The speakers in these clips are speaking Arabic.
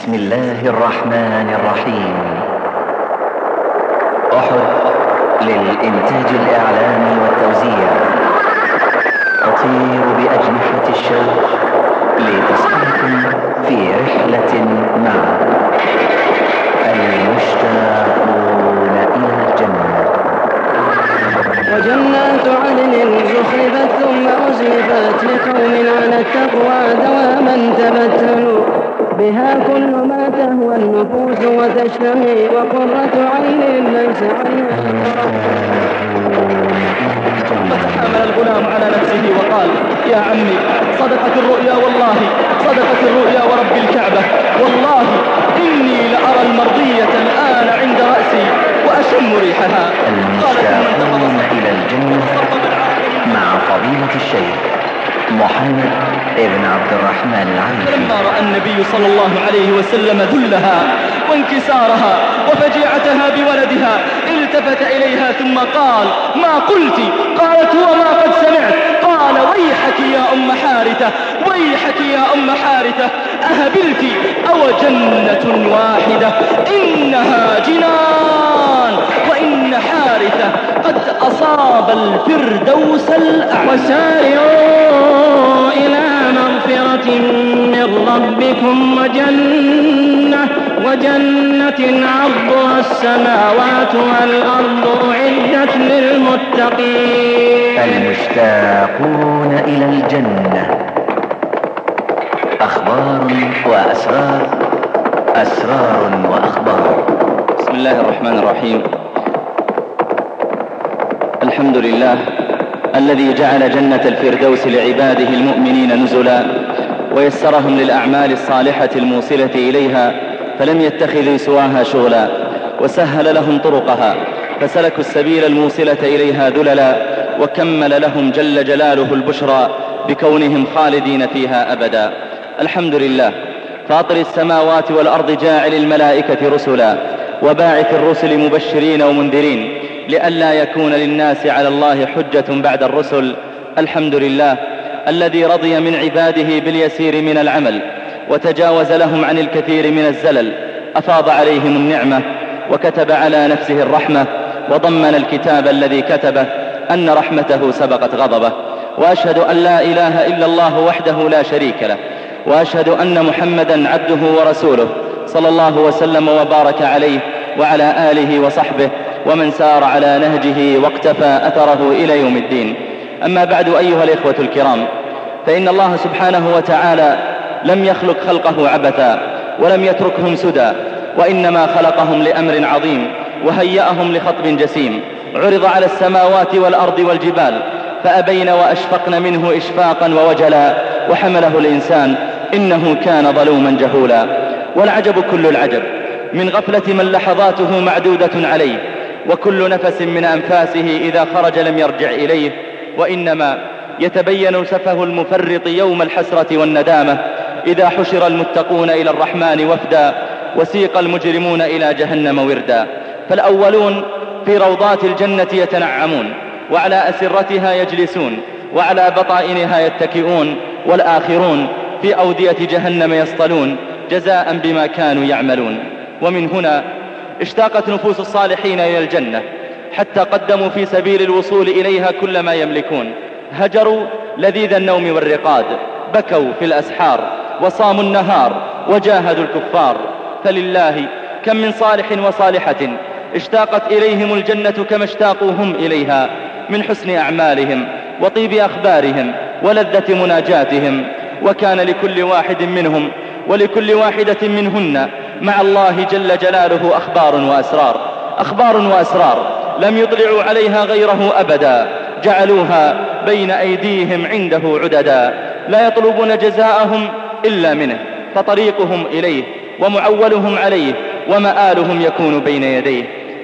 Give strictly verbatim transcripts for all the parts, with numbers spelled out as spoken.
بسم الله الرحمن الرحيم. أحد للإنتاج الإعلامي والتوزيع تطير بأجنحة الشوق لتصحبكم في رحلة مع المشتاقون إلى الجنة. وجنات عدن زخرفت ثم أزلفت لقوم على التقوى دواما تبتلوا بها كل ما تهوى النفوس وتشتهي وقرة عين ليس عنها. فتحامل الغلام على نفسه وقال: يا عمي، صدقت الرؤيا والله، صدقت الرؤيا ورب الكعبة، والله إني لأرى المرضية الآن عند رأسي وأشم ريحها. المشتاقون إلى الجنة مع فضيلة الشيخ محمد ابن عبد الرحمن العريفي. فلما رأى النبي صلى الله عليه وسلم ذلها وانكسارها وفجيعتها بولدها التفت إليها ثم قال: ما قلت؟ قالت: هو ما قد سمعت. قال: ويحك يا أم حارثة، ويحك يا أم حارثة، أهبلت أو جنة واحدة؟ إنها جنان، وإن حارثة قد أصاب الفردوس الأعلى. وسارعوا إلى مغفرة من ربكم وجنة وجنة عرضها السماوات والأرض أعدت للمتقين. المشتاقون إلى الجنة، أخبار وأسرار، أسرار وأخبار. بسم الله الرحمن الرحيم. الحمد لله الذي جعل جنة الفردوس لعباده المؤمنين نزلا ويسرهم للأعمال الصالحة الموصلة إليها، فلم يتخذوا سواها شغلا، وسهل لهم طرقها فسلكوا السبيل الموصلة إليها ذللا، وكمل لهم جل جلاله البشرى بكونهم خالدين فيها أبدا. الحمد لله فاطر السماوات والأرض، جاعل الملائكة رسلا وباعث الرسل مبشرين ومنذرين لئلا يكون للناس على الله حجة بعد الرسل. الحمد لله الذي رضي من عباده باليسير من العمل وتجاوز لهم عن الكثير من الزلل، أفاض عليهم النعمة وكتب على نفسه الرحمة، وضمن الكتاب الذي كتبه أن رحمته سبقت غضبه. وأشهد أن لا إله إلا الله وحده لا شريك له، وأشهد أن محمدا عبده ورسوله صلى الله وسلم وبارك عليه وعلى آله وصحبه ومن سار على نهجه واقتفى أثره إلى يوم الدين. أما بعد، أيها الإخوة الكرام، فإن الله سبحانه وتعالى لم يخلق خلقه عبثا ولم يتركهم سدى، وإنما خلقهم لأمر عظيم وهيأهم لخطب جسيم عرض على السماوات والأرض والجبال فأبين وأشفقن منه إشفاقا ووجلا، وحمله الإنسان إنه كان ظلوما جهولا. والعجب كل العجب من غفلة من لحظاته معدودة عليه، وكل نفس من أنفاسه إذا خرج لم يرجع إليه، وإنما يتبين سفه المفرط يوم الحسرة والندامة إذا حشر المتقون إلى الرحمن وفدا وسيق المجرمون إلى جهنم وردا. فالأولون في روضات الجنة يتنعمون وعلى أسرتها يجلسون وعلى بطائنها يتكئون، والآخرون في أودية جهنم يصطلون جزاء بما كانوا يعملون. ومن هنا اشتاقت نفوس الصالحين إلى الجنة حتى قدموا في سبيل الوصول إليها كل ما يملكون، هجروا لذيذ النوم والرقاد، بكوا في الأسحار وصاموا النهار وجاهدوا الكفار. فلله كم من صالح وصالحة اشتاقت إليهم الجنة كما اشتاقوا هم إليها من حسن أعمالهم وطيب أخبارهم ولذة مناجاتهم. وكان لكل واحد منهم ولكل واحدة منهن مع الله جل جلاله أخبار وأسرار، أخبار وأسرار لم يطلعوا عليها غيره أبدا، جعلوها بين أيديهم عنده عددا، لا يطلبون جزاءهم إلا منه، فطريقهم إليه ومعولهم عليه ومآلهم يكون بين يديه.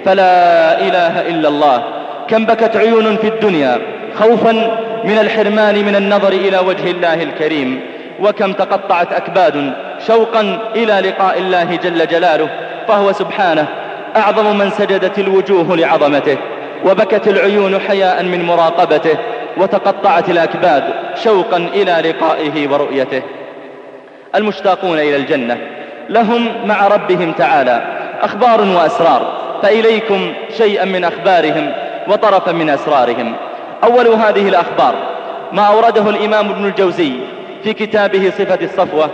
فلا إله إلا الله. كم بكت عيون في الدنيا خوفا من الحرمان من النظر إلى وجه الله الكريم، وكم تقطعت أكباد شوقا إلى لقاء الله جل جلاله، فهو سبحانه أعظم من سجدت الوجوه لعظمته وبكت العيون حياء من مراقبته، وتقطعت الأكباد شوقا إلى لقائه ورؤيته. المشتاقون إلى الجنة لهم مع ربهم تعالى أخبار وأسرار، فإليكم شيئا من أخبارهم وطرفا من أسرارهم. أول هذه الأخبار ما أورده الإمام ابن الجوزي في كتابه صفة الصفوة،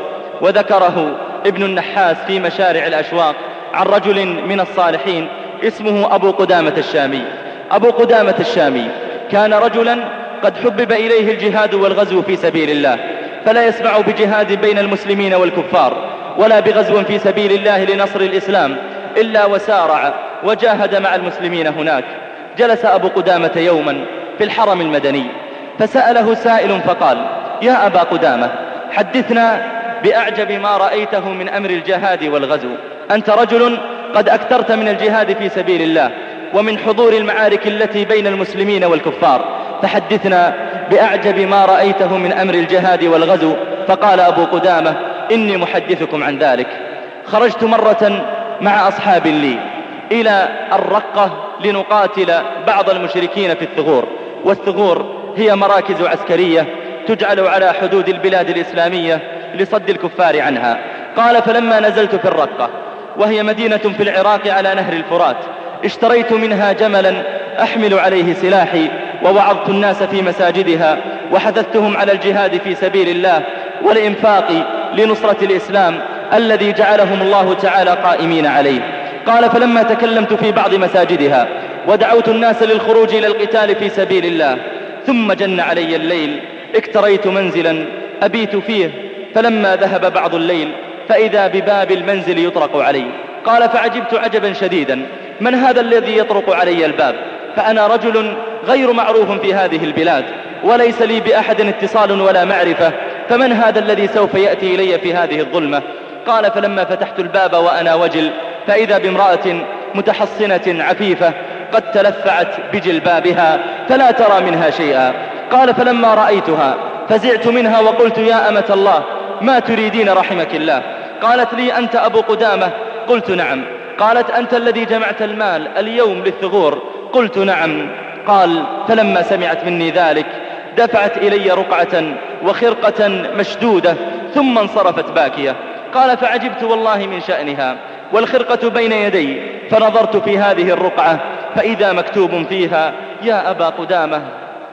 وذكره ابن النحاس في مشارع الأشواق عن رجل من الصالحين اسمه أبو قدامة الشامي. أبو قدامة الشامي كان رجلا قد حبب إليه الجهاد والغزو في سبيل الله، فلا يسمع بجهاد بين المسلمين والكفار ولا بغزو في سبيل الله لنصر الإسلام إلا وسارع وجاهد مع المسلمين هناك. جلس أبو قدامة يوما في الحرم المدني فسأله سائل فقال: يا أبا قدامة، حدثنا بأعجب ما رأيته من أمر الجهاد والغزو، أنت رجل قد أكثرت من الجهاد في سبيل الله ومن حضور المعارك التي بين المسلمين والكفار، فحدثنا بأعجب ما رأيته من أمر الجهاد والغزو. فقال أبو قدامة: إني محدثكم عن ذلك. خرجت مرة مع أصحاب لي إلى الرقة لنقاتل بعض المشركين في الثغور، والثغور هي مراكز عسكرية تجعل على حدود البلاد الإسلامية لصد الكفار عنها. قال: فلما نزلت في الرقة وهي مدينة في العراق على نهر الفرات، اشتريت منها جملا أحمل عليه سلاحي، ووعظت الناس في مساجدها وحثثتهم على الجهاد في سبيل الله والإنفاق لنصرة الإسلام الذي جعلهم الله تعالى قائمين عليه. قال: فلما تكلمت في بعض مساجدها ودعوت الناس للخروج إلى القتال في سبيل الله، ثم جن علي الليل، اكتريت منزلا أبيت فيه، فلما ذهب بعض الليل فإذا بباب المنزل يطرق علي. قال: فعجبت عجبا شديدا، من هذا الذي يطرق علي الباب؟ فأنا رجل غير معروف في هذه البلاد وليس لي بأحد اتصال ولا معرفة، فمن هذا الذي سوف يأتي إلي في هذه الظلمة؟ قال: فلما فتحت الباب وأنا وجل فإذا بامرأة متحصنة عفيفة قد تلفعت بجلبابها فلا ترى منها شيئا. قال: فلما رأيتها فزعت منها وقلت: يا أمة الله، ما تريدين رحمك الله؟ قالت لي: أنت أبو قدامة؟ قلت: نعم. قالت: أنت الذي جمعت المال اليوم للثغور؟ قلت: نعم. قال: فلما سمعت مني ذلك دفعت إلي رقعة وخرقة مشدودة ثم انصرفت باكية. قال: فعجبت والله من شأنها، والخرقة بين يدي، فنظرت في هذه الرقعة فإذا مكتوب فيها: يا أبا قدامة،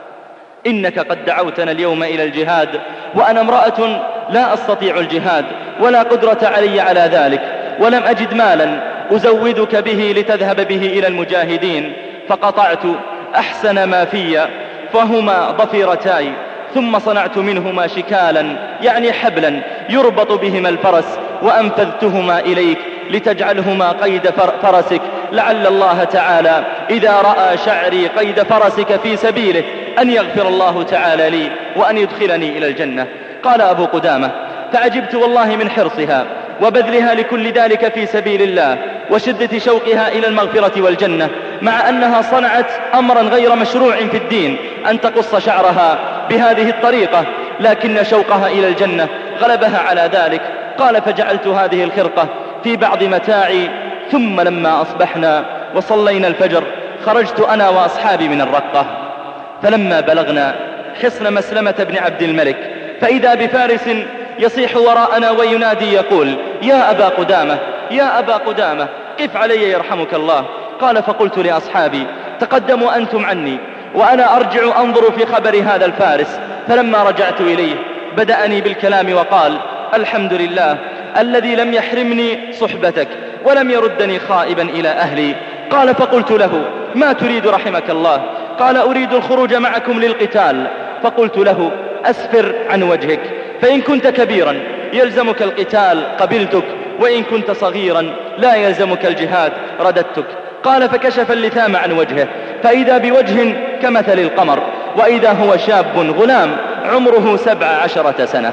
إنك قد دعوتنا اليوم إلى الجهاد، وأنا امرأة لا أستطيع الجهاد ولا قدرة علي على ذلك، ولم أجد مالا أزودك به لتذهب به إلى المجاهدين، فقطعت أحسن ما في فهما ضفيرتاي، ثم صنعت منهما شكالا يعني حبلا يربط بهما الفرس، وأنفذتهما إليك لتجعلهما قيد فرسك، لعل الله تعالى إذا رأى شعري قيد فرسك في سبيله أن يغفر الله تعالى لي وأن يدخلني إلى الجنة. قال أبو قدامة: فعجبت والله من حرصها وبذلها لكل ذلك في سبيل الله وشدة شوقها إلى المغفرة والجنة، مع أنها صنعت أمرا غير مشروع في الدين أن تقص شعرها بهذه الطريقة، لكن شوقها إلى الجنة غلبها على ذلك. قال: فجعلت هذه الخرقة في بعض متاعي، ثم لما أصبحنا وصلينا الفجر خرجت أنا وأصحابي من الرقة، فلما بلغنا حصن مسلمة بن عبد الملك فإذا بفارس يصيح وراءنا وينادي يقول: يا أبا قدامة، يا أبا قدامة، قف علي يرحمك الله. قال: فقلت لأصحابي: تقدموا أنتم عني وأنا أرجع أنظر في خبر هذا الفارس. فلما رجعت إليه بدأني بالكلام وقال: الحمد لله الذي لم يحرمني صحبتك ولم يردني خائبا إلى أهلي. قال: فقلت له: ما تريد رحمك الله؟ قال: أريد الخروج معكم للقتال. فقلت له: أسفر عن وجهك، فإن كنت كبيرا يلزمك القتال قبلتك، وإن كنت صغيرا لا يلزمك الجهاد رددتك. قال: فكشف اللثام عن وجهه فإذا بوجه كمثل القمر، وإذا هو شاب غلام عمره سبع عشرة سنة.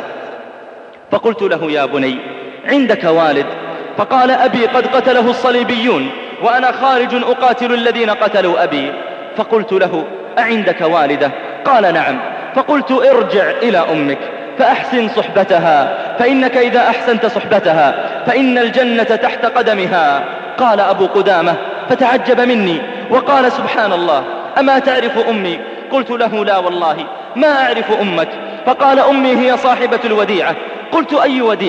فقلت له: يا بني، عندك والد؟ فقال: أبي قد قتله الصليبيون وأنا خارج أقاتل الذين قتلوا أبي. فقلت له: أعندك والدة؟ قال: نعم. فقلت: ارجع إلى أمك فأحسن صحبتها، فإنك إذا أحسنت صحبتها فإن الجنة تحت قدمها. قال أبو قدامة فتعجب مني وقال: سبحان الله، أما تعرف أمي؟ قلت له: لا والله ما أعرف أمك. فقال: أمي هي صاحبة الوديعة. قلت: أي وديعة؟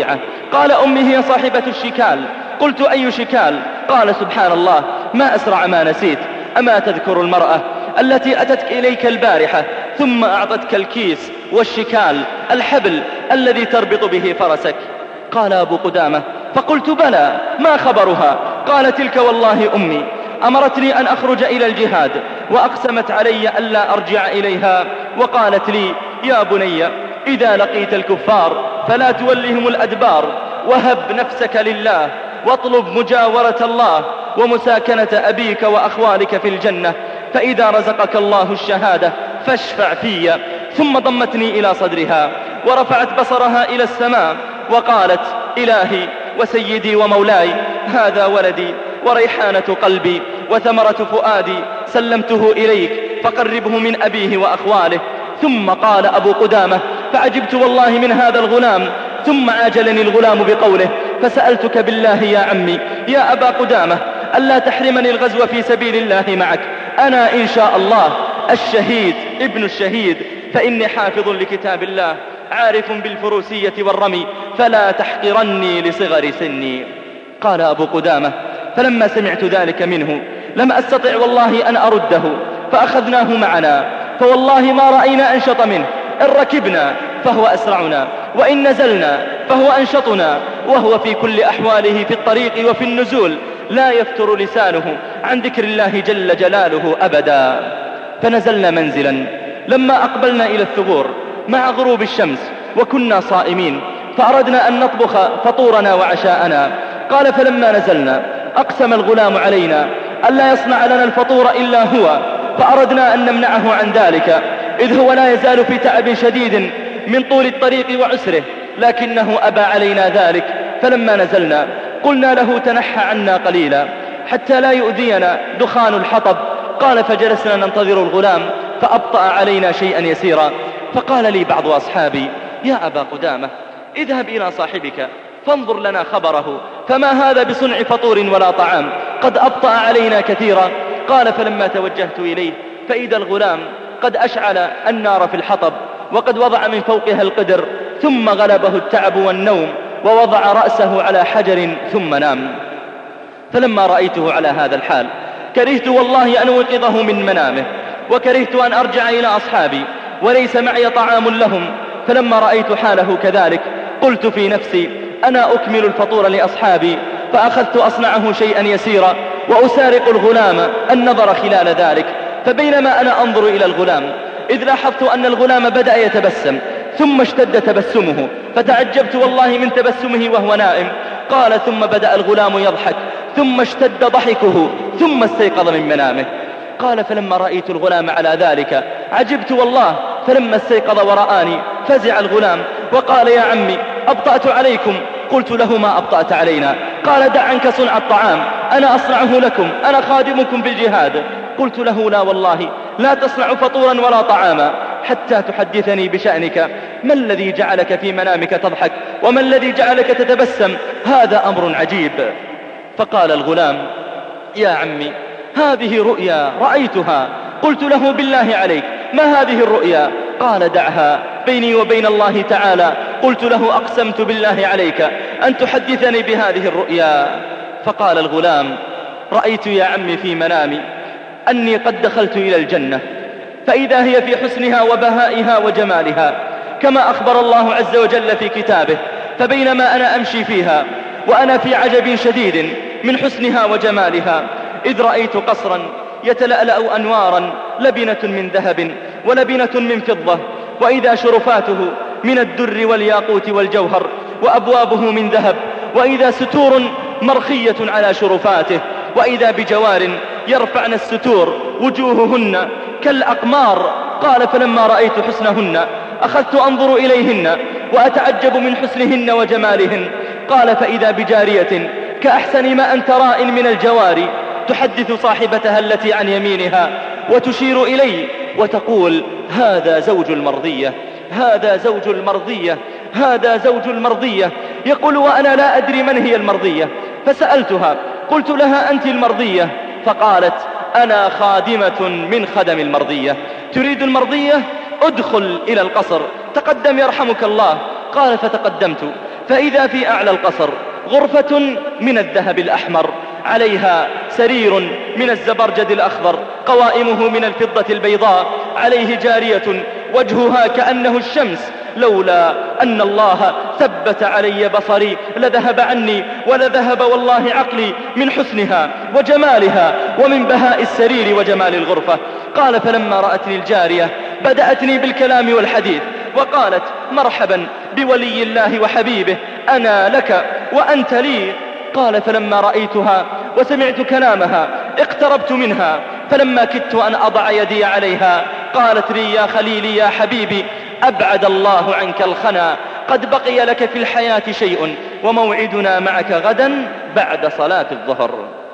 قال أمي هي صاحبة الشكال. قلت أي شكال؟ قال سبحان الله ما أسرع ما نسيت. أما تذكر المرأة التي أتتك إليك البارحة ثم أعطتك الكيس والشكال الحبل الذي تربط به فرسك؟ قال أبو قدامة فقلت بلى ما خبرها؟ قال تلك والله أمي أمرتني أن أخرج إلى الجهاد وأقسمت علي ألا أرجع إليها، وقالت لي يا بني إذا لقيت الكفار فلا تولهم الأدبار، وهب نفسك لله واطلب مجاورة الله ومساكنة أبيك وأخوالك في الجنة، فإذا رزقك الله الشهادة فاشفع في. ثم ضمتني إلى صدرها ورفعت بصرها إلى السماء وقالت إلهي وسيدي ومولاي هذا ولدي وريحانة قلبي وثمرة فؤادي سلمته إليك فقربه من أبيه وأخواله. ثم قال أبو قدامة فعجبت والله من هذا الغلام، ثم عاجلني الغلام بقوله فسألتك بالله يا عمي يا أبا قدامة ألا تحرمني الغزو في سبيل الله معك، أنا إن شاء الله الشهيد ابن الشهيد، فإني حافظ لكتاب الله عارف بالفروسية والرمي، فلا تحقرني لصغر سني. قال أبو قدامة فلما سمعت ذلك منه لم أستطع والله أن أرده، فأخذناه معنا، فوالله ما رأينا أنشط منه، إن ركبنا فهو أسرعنا، وإن نزلنا فهو أنشطنا، وهو في كل أحواله في الطريق وفي النزول لا يفتر لسانه عن ذكر الله جل جلاله أبدا. فنزلنا منزلا لما أقبلنا إلى الثغور مع غروب الشمس وكنا صائمين، فأردنا أن نطبخ فطورنا وعشاءنا. قال فلما نزلنا أقسم الغلام علينا ألا يصنع لنا الفطور إلا هو، فأردنا أن نمنعه عن ذلك إذ هو لا يزال في تعب شديد من طول الطريق وعسره، لكنه أبى علينا ذلك. فلما نزلنا قلنا له تنحى عنا قليلا حتى لا يؤذينا دخان الحطب. قال فجلسنا ننتظر الغلام فأبطأ علينا شيئا يسيرا، فقال لي بعض أصحابي يا أبا قدامة اذهب إلى صاحبك فانظر لنا خبره، فما هذا بصنع فطور ولا طعام، قد أبطأ علينا كثيرا. قال فلما توجهت إليه فإذا الغلام قد أشعل النار في الحطب وقد وضع من فوقها القدر، ثم غلبه التعب والنوم ووضع رأسه على حجر ثم نام. فلما رأيته على هذا الحال كرهت والله أن أوقظه من منامه، وكرهت أن أرجع إلى أصحابي وليس معي طعام لهم. فلما رأيت حاله كذلك قلت في نفسي أنا أكمل الفطور لأصحابي، فأخذت أصنعه شيئا يسيرا وأسارق الغلام النظر خلال ذلك. فبينما أنا أنظر إلى الغلام إذ لاحظت أن الغلام بدأ يتبسم، ثم اشتد تبسمه فتعجبت والله من تبسمه وهو نائم. قال ثم بدأ الغلام يضحك، ثم اشتد ضحكه، ثم استيقظ من منامه. قال فلما رأيت الغلام على ذلك عجبت والله، فلما استيقظ ورآني فزع الغلام وقال يا عمي أبطأت عليكم. قلت له ما أبطأت علينا؟ قال دع عنك صنع الطعام أنا أصنعه لكم، أنا خادمكم في الجهاد. قلت له لا والله لا تصنع فطورا ولا طعاما حتى تحدثني بشأنك، ما الذي جعلك في منامك تضحك وما الذي جعلك تتبسم؟ هذا أمر عجيب. فقال الغلام يا عمي هذه رؤيا رأيتها. قلت له بالله عليك ما هذه الرؤيا؟ قال دعها بيني وبين الله تعالى. قلت له أقسمت بالله عليك أن تحدثني بهذه الرؤيا. فقال الغلام رأيت يا عمي في منامي أني قد دخلت إلى الجنة، فإذا هي في حسنها وبهائها وجمالها كما أخبر الله عز وجل في كتابه. فبينما أنا أمشي فيها وأنا في عجب شديد من حسنها وجمالها إذ رأيت قصرا يتلألأ أنوارا، لبنة من ذهب ولبنة من فضة، وإذا شرفاته من الدر والياقوت والجوهر، وأبوابه من ذهب، وإذا ستور مرخية على شرفاته، وإذا بجوار يرفعن الستور وجوههن كالأقمار. قال فلما رأيت حسنهن أخذت أنظر إليهن وأتعجب من حسنهن وجمالهن. قال فإذا بجارية كأحسن ما أنت راء من الجواري تحدث صاحبتها التي عن يمينها وتشير إلي وتقول هذا زوج المرضية، هذا زوج المرضية، هذا زوج المرضية. يقول وأنا لا أدري من هي المرضية. فسألتها قلت لها أنت المرضية؟ فقالت أنا خادمة من خدم المرضية. تريد المرضية؟ ادخل إلى القصر، تقدم يرحمك الله. قال فتقدمت فإذا في أعلى القصر غرفة من الذهب الأحمر، عليها سرير من الزبرجد الأخضر، قوائمه من الفضة البيضاء، عليه جارية وجهها كأنه الشمس، لولا أن الله ثبت علي بصري لذهب عني ولذهب والله عقلي من حسنها وجمالها ومن بهاء السرير وجمال الغرفة. قال فلما رأتني الجارية بدأتني بالكلام والحديث وقالت مرحبا بولي الله وحبيبه، أنا لك وأنت لي. قال فلما رأيتها وسمعت كلامها اقتربت منها، فلما كدت أن أضع يدي عليها قالت لي يا خليلي يا حبيبي أبعد الله عنك الخنا، قد بقي لك في الحياة شيء وموعدنا معك غدا بعد صلاة الظهر.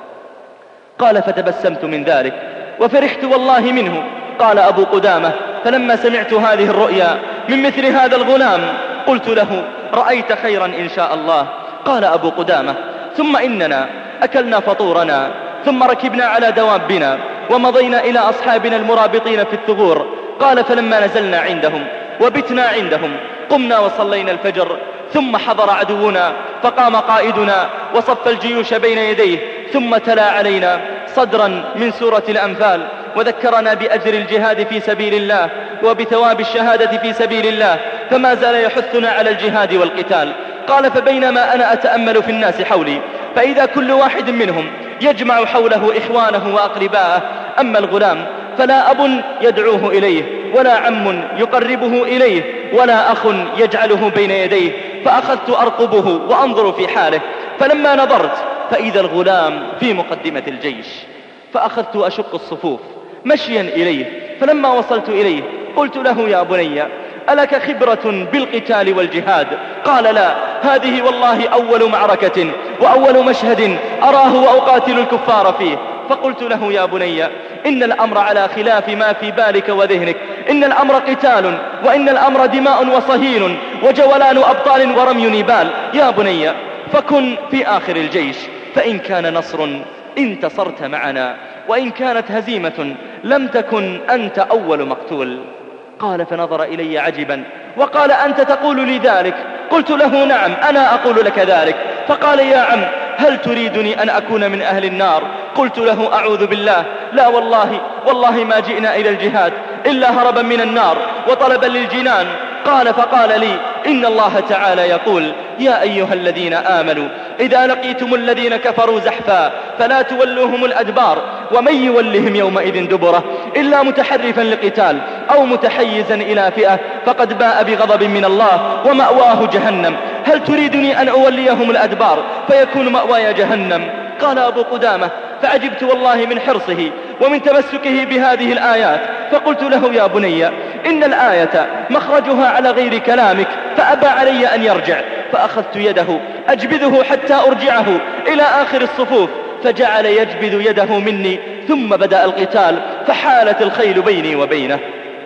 قال فتبسمت من ذلك وفرحت والله منه. قال أبو قدامة فلما سمعت هذه الرؤيا من مثل هذا الغلام قلت له رأيت خيرا إن شاء الله. قال أبو قدامة ثم إننا أكلنا فطورنا ثم ركبنا على دوابنا ومضينا إلى أصحابنا المرابطين في الثغور. قال فلما نزلنا عندهم وبتنا عندهم قمنا وصلينا الفجر، ثم حضر عدونا فقام قائدنا وصف الجيوش بين يديه، ثم تلا علينا صدرا من سورة الأنفال وذكرنا بأجر الجهاد في سبيل الله وبثواب الشهادة في سبيل الله، فما زال يحثنا على الجهاد والقتال. قال فبينما أنا أتأمل في الناس حولي فإذا كل واحد منهم يجمع حوله إخوانه وأقرباءه، أما الغلام فلا أب يدعوه إليه ولا عم يقربه إليه ولا أخ يجعله بين يديه، فأخذت أرقبه وأنظر في حاله، فلما نظرت فإذا الغلام في مقدمة الجيش، فأخذت أشق الصفوف مشيا إليه، فلما وصلت إليه قلت له يا بني ألك خبرة بالقتال والجهاد؟ قال لا، هذه والله أول معركة وأول مشهد أراه وأقاتل الكفار فيه. فقلت له يا بني إن الأمر على خلاف ما في بالك وذهنك، إن الأمر قتال وإن الأمر دماء وصهيل وجولان أبطال ورمي نبال. يا بني فكن في آخر الجيش، فإن كان نصر انتصرت معنا وإن كانت هزيمة لم تكن أنت أول مقتول. قال فنظر إلي عجبا وقال أنت تقول لي ذلك؟ قلت له نعم أنا أقول لك ذلك. فقال يا عم هل تريدني أن أكون من أهل النار؟ قلت له أعوذ بالله، لا والله والله ما جئنا إلى الجهاد إلا هربا من النار وطلبا للجنان. قال فقال لي إن الله تعالى يقول يا أيها الذين آمنوا إذا لقيتم الذين كفروا زحفا فلا تولوهم الأدبار ومن يولهم يومئذ دبره إلا متحرفا لقتال أو متحيزا إلى فئة فقد باء بغضب من الله ومأواه جهنم. هل تريدني أن أوليهم الأدبار فيكون مأواي جهنم؟ قال أبو قدامة فعجبت والله من حرصه ومن تمسكه بهذه الآيات، فقلت له يا بني إن الآية مخرجها على غير كلامك، فأبى علي أن يرجع، فأخذت يده أجبذه حتى أرجعه إلى آخر الصفوف، فجعل يجبذ يده مني، ثم بدأ القتال فحالت الخيل بيني وبينه.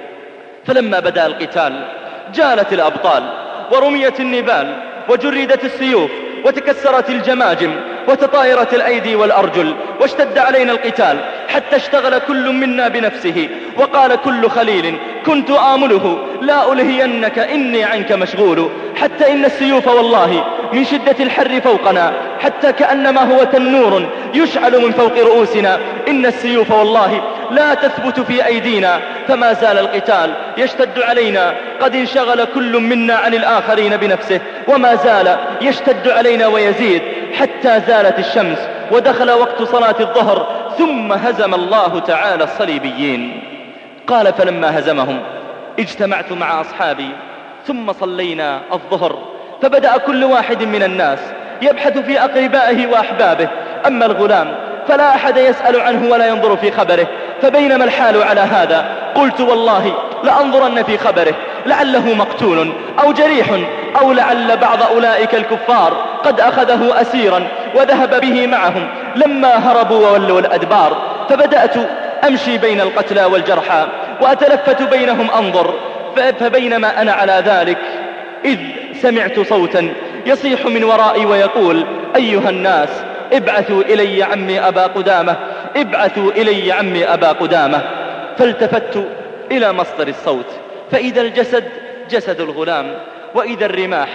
فلما بدأ القتال جالت الأبطال ورميت النبال وجردت السيوف وتكسرت الجماجم وتطايرت الأيدي والأرجل، واشتد علينا القتال حتى اشتغل كل منا بنفسه، وقال كل خليل كنت آمله لا ألهينك إني عنك مشغول، حتى إن السيوف والله من شدة الحر فوقنا حتى كأنما هو تنور يشعل من فوق رؤوسنا، إن السيوف والله لا تثبت في أيدينا. فما زال القتال يشتد علينا، قد انشغل كل منا عن الآخرين بنفسه، وما زال يشتد علينا ويزيد حتى زالت الشمس ودخل وقت صلاة الظهر، ثم هزم الله تعالى الصليبيين. قال فلما هزمهم اجتمعت مع أصحابي ثم صلينا الظهر، فبدأ كل واحد من الناس يبحث في أقربائه وأحبابه، أما الغلام فلا أحد يسأل عنه ولا ينظر في خبره. فبينما الحال على هذا قلت والله لأنظرن في خبره لعله مقتول أو جريح، أو لعل بعض أولئك الكفار قد أخذه أسيرا وذهب به معهم لما هربوا وولوا الأدبار. فبدأت أمشي بين القتلى والجرحى وأتلفت بينهم أنظر، فبينما أنا على ذلك إذ سمعت صوتا يصيح من ورائي ويقول أيها الناس ابعثوا إلي عمي أبا قدامة، ابعثوا إلي عمي أبا قدامة. فالتفت إلى مصدر الصوت فإذا الجسد جسد الغلام، وإذا الرماح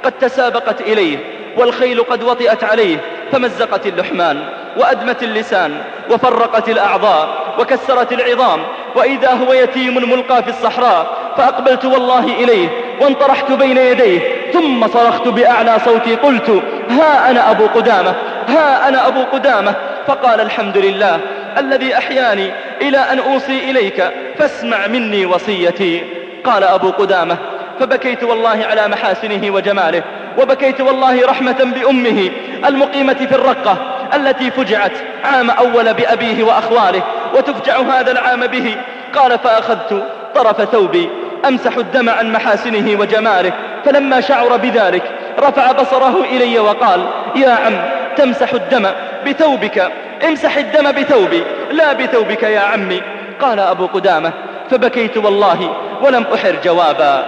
قد تسابقت إليه والخيل قد وطئت عليه، فمزقت اللحمان وأدمت اللسان وفرقت الأعضاء وكسرت العظام، وإذا هو يتيم ملقى في الصحراء. فأقبلت والله إليه وانطرحت بين يديه، ثم صرخت بأعلى صوتي قلت: ها أنا أبو قدامة، ها أنا أبو قدامة. فقال: الحمد لله الذي أحياني إلى أن أوصي إليك، فاسمع مني وصيتي. قال أبو قدامة: فبكيت والله على محاسنه وجماله، وبكيت والله رحمة بأمه المقيمة في الرقة التي فجعت عام أول بأبيه وأخواله، وتفجع هذا العام به. قال: فأخذت طرف ثوبي أمسح الدم عن محاسنه وجماله، فلما شعر بذلك رفع بصره إلي وقال: يا عم، تمسح الدم بثوبك، امسح الدم بثوبي لا بثوبك يا عمي. قال أبو قدامة: فبكيت والله ولم أحر جوابا.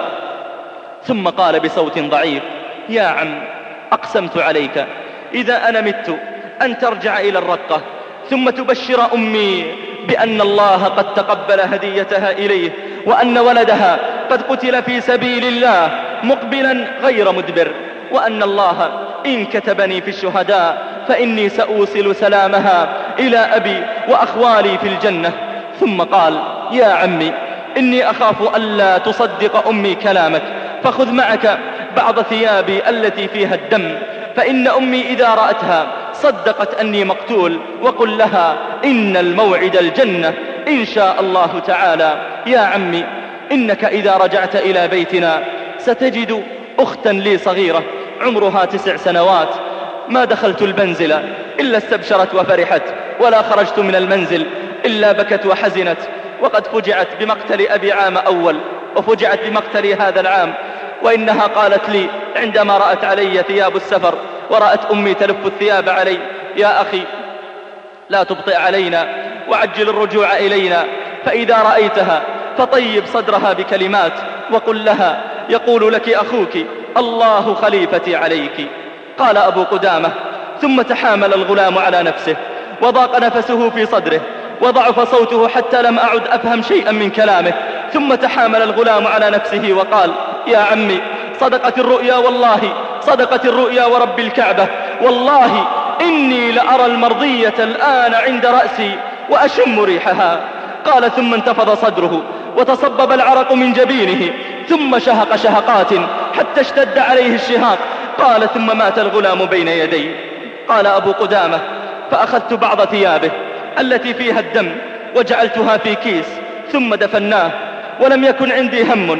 ثم قال بصوت ضعيف: يا عم، أقسمت عليك إذا أنا مت أن ترجع إلى الرقة، ثم تبشر أمي بأن الله قد تقبل هديتها إليه، وأن ولدها قد قتل في سبيل الله مقبلا غير مدبر، وأن الله إن كتبني في الشهداء فإني سأوصل سلامها إلى أبي وأخوالي في الجنة. ثم قال: يا عمي، إني أخاف ألا تصدق أمي كلامك، فخذ معك بعض ثيابي التي فيها الدم، فإن أمي إذا رأتها صدقت أني مقتول، وقل لها إن الموعد الجنة إن شاء الله تعالى. يا عمي، إنك إذا رجعت إلى بيتنا ستجد أختا لي صغيرة عمرها تسع سنوات، ما دخلت المنزل إلا استبشرت وفرحت، ولا خرجت من المنزل إلا بكت وحزنت، وقد فجعت بمقتل أبي عام أول، وفجعت بمقتلي هذا العام. وإنها قالت لي عندما رأت علي ثياب السفر ورأت أمي تلف الثياب علي: يا أخي، لا تبطئ علينا وعجل الرجوع إلينا، فإذا رأيتها فطيب صدرها بكلمات، وقل لها: يقول لك أخوك الله خليفتي عليك. قال أبو قدامة: ثم تحامل الغلام على نفسه، وضاق نفسه في صدره، وضعف صوته حتى لم أعد أفهم شيئا من كلامه. ثم تحامل الغلام على نفسه وقال: يا عمي، صدقت الرؤيا والله، صدقت الرؤيا ورب الكعبة، والله إني لأرى المرضية الآن عند رأسي وأشم ريحها. قال: ثم انتفض صدره وتصبب العرق من جبينه، ثم شهق شهقات حتى اشتد عليه الشهاق. قال: ثم مات الغلام بين يدي. قال أبو قدامة: فأخذت بعض ثيابه التي فيها الدم وجعلتها في كيس، ثم دفناه، ولم يكن عندي هم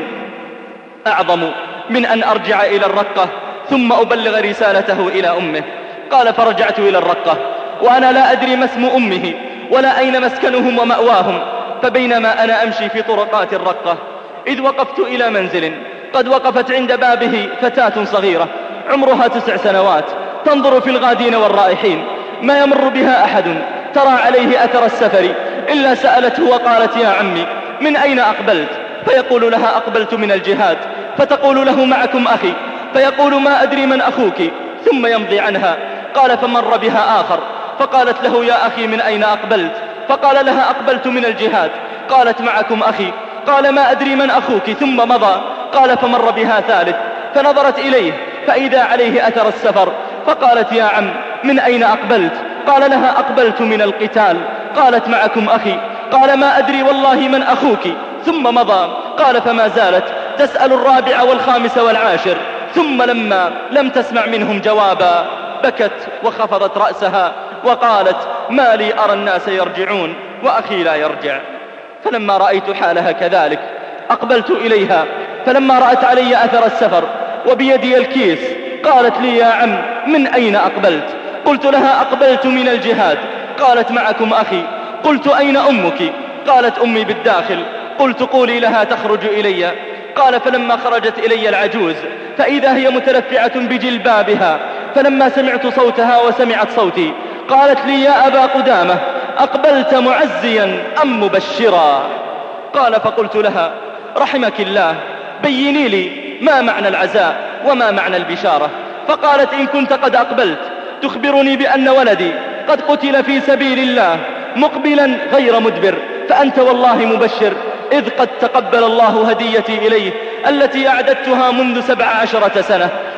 أعظم من أن أرجع إلى الرقة ثم أبلغ رسالته إلى أمه. قال: فرجعت إلى الرقة وأنا لا أدري ما اسم أمه ولا أين مسكنهم ومأواهم، فبينما أنا أمشي في طرقات الرقة إذ وقفت إلى منزل قد وقفت عند بابه فتاة صغيرة عمرها تسع سنوات، تنظر في الغادين والرائحين، ما يمر بها أحد ترى عليه أثر السفر إلا سألته وقالت: يا عمي، من أين أقبلت؟ فيقول لها: أقبلت من الجهاد. فتقول له: معكم أخي؟ فيقول: ما أدري من أخوك، ثم يمضي عنها. قال: فمر بها آخر فقالت له: يا أخي، من أين أقبلت؟ فقال لها: أقبلت من الجهاد. قالت: معكم أخي؟ قال: ما أدري من أخوك، ثم مضى. قال: فمر بها ثالث فنظرت إليه فإذا عليه أثر السفر، فقالت: يا عم، من أين أقبلت؟ قال لها: أقبلت من القتال. قالت: معكم أخي؟ قال: ما أدري والله من أخوك، ثم مضى. قال: فما زالت تسأل الرابع والخامس والعاشر، ثم لما لم تسمع منهم جوابا بكت وخفضت رأسها وقالت: ما لي أرى الناس يرجعون وأخي لا يرجع. فلما رأيت حالها كذلك أقبلت إليها، فلما رأت علي أثر السفر وبيدي الكيس قالت لي: يا عم، من أين أقبلت؟ قلت لها: أقبلت من الجهاد. قالت: معكم أخي؟ قلت: أين أمك؟ قالت: أمي بالداخل. قلت: قولي لها تخرج إلي. قال: فلما خرجت إلي العجوز فإذا هي متلفعة بجلبابها، فلما سمعت صوتها وسمعت صوتي قالت لي: يا أبا قدامة، أقبلت معزيا أم مبشرا؟ قال: فقلت لها: رحمك الله، بيني لي ما معنى العزاء وما معنى البشارة. فقالت: إن كنت قد أقبلت تخبرني بأن ولدي قد قتل في سبيل الله مقبلا غير مدبر، فأنت والله مبشر، إذ قد تقبل الله هديتي إليه التي أعددتها منذ سبع عشرة سنة،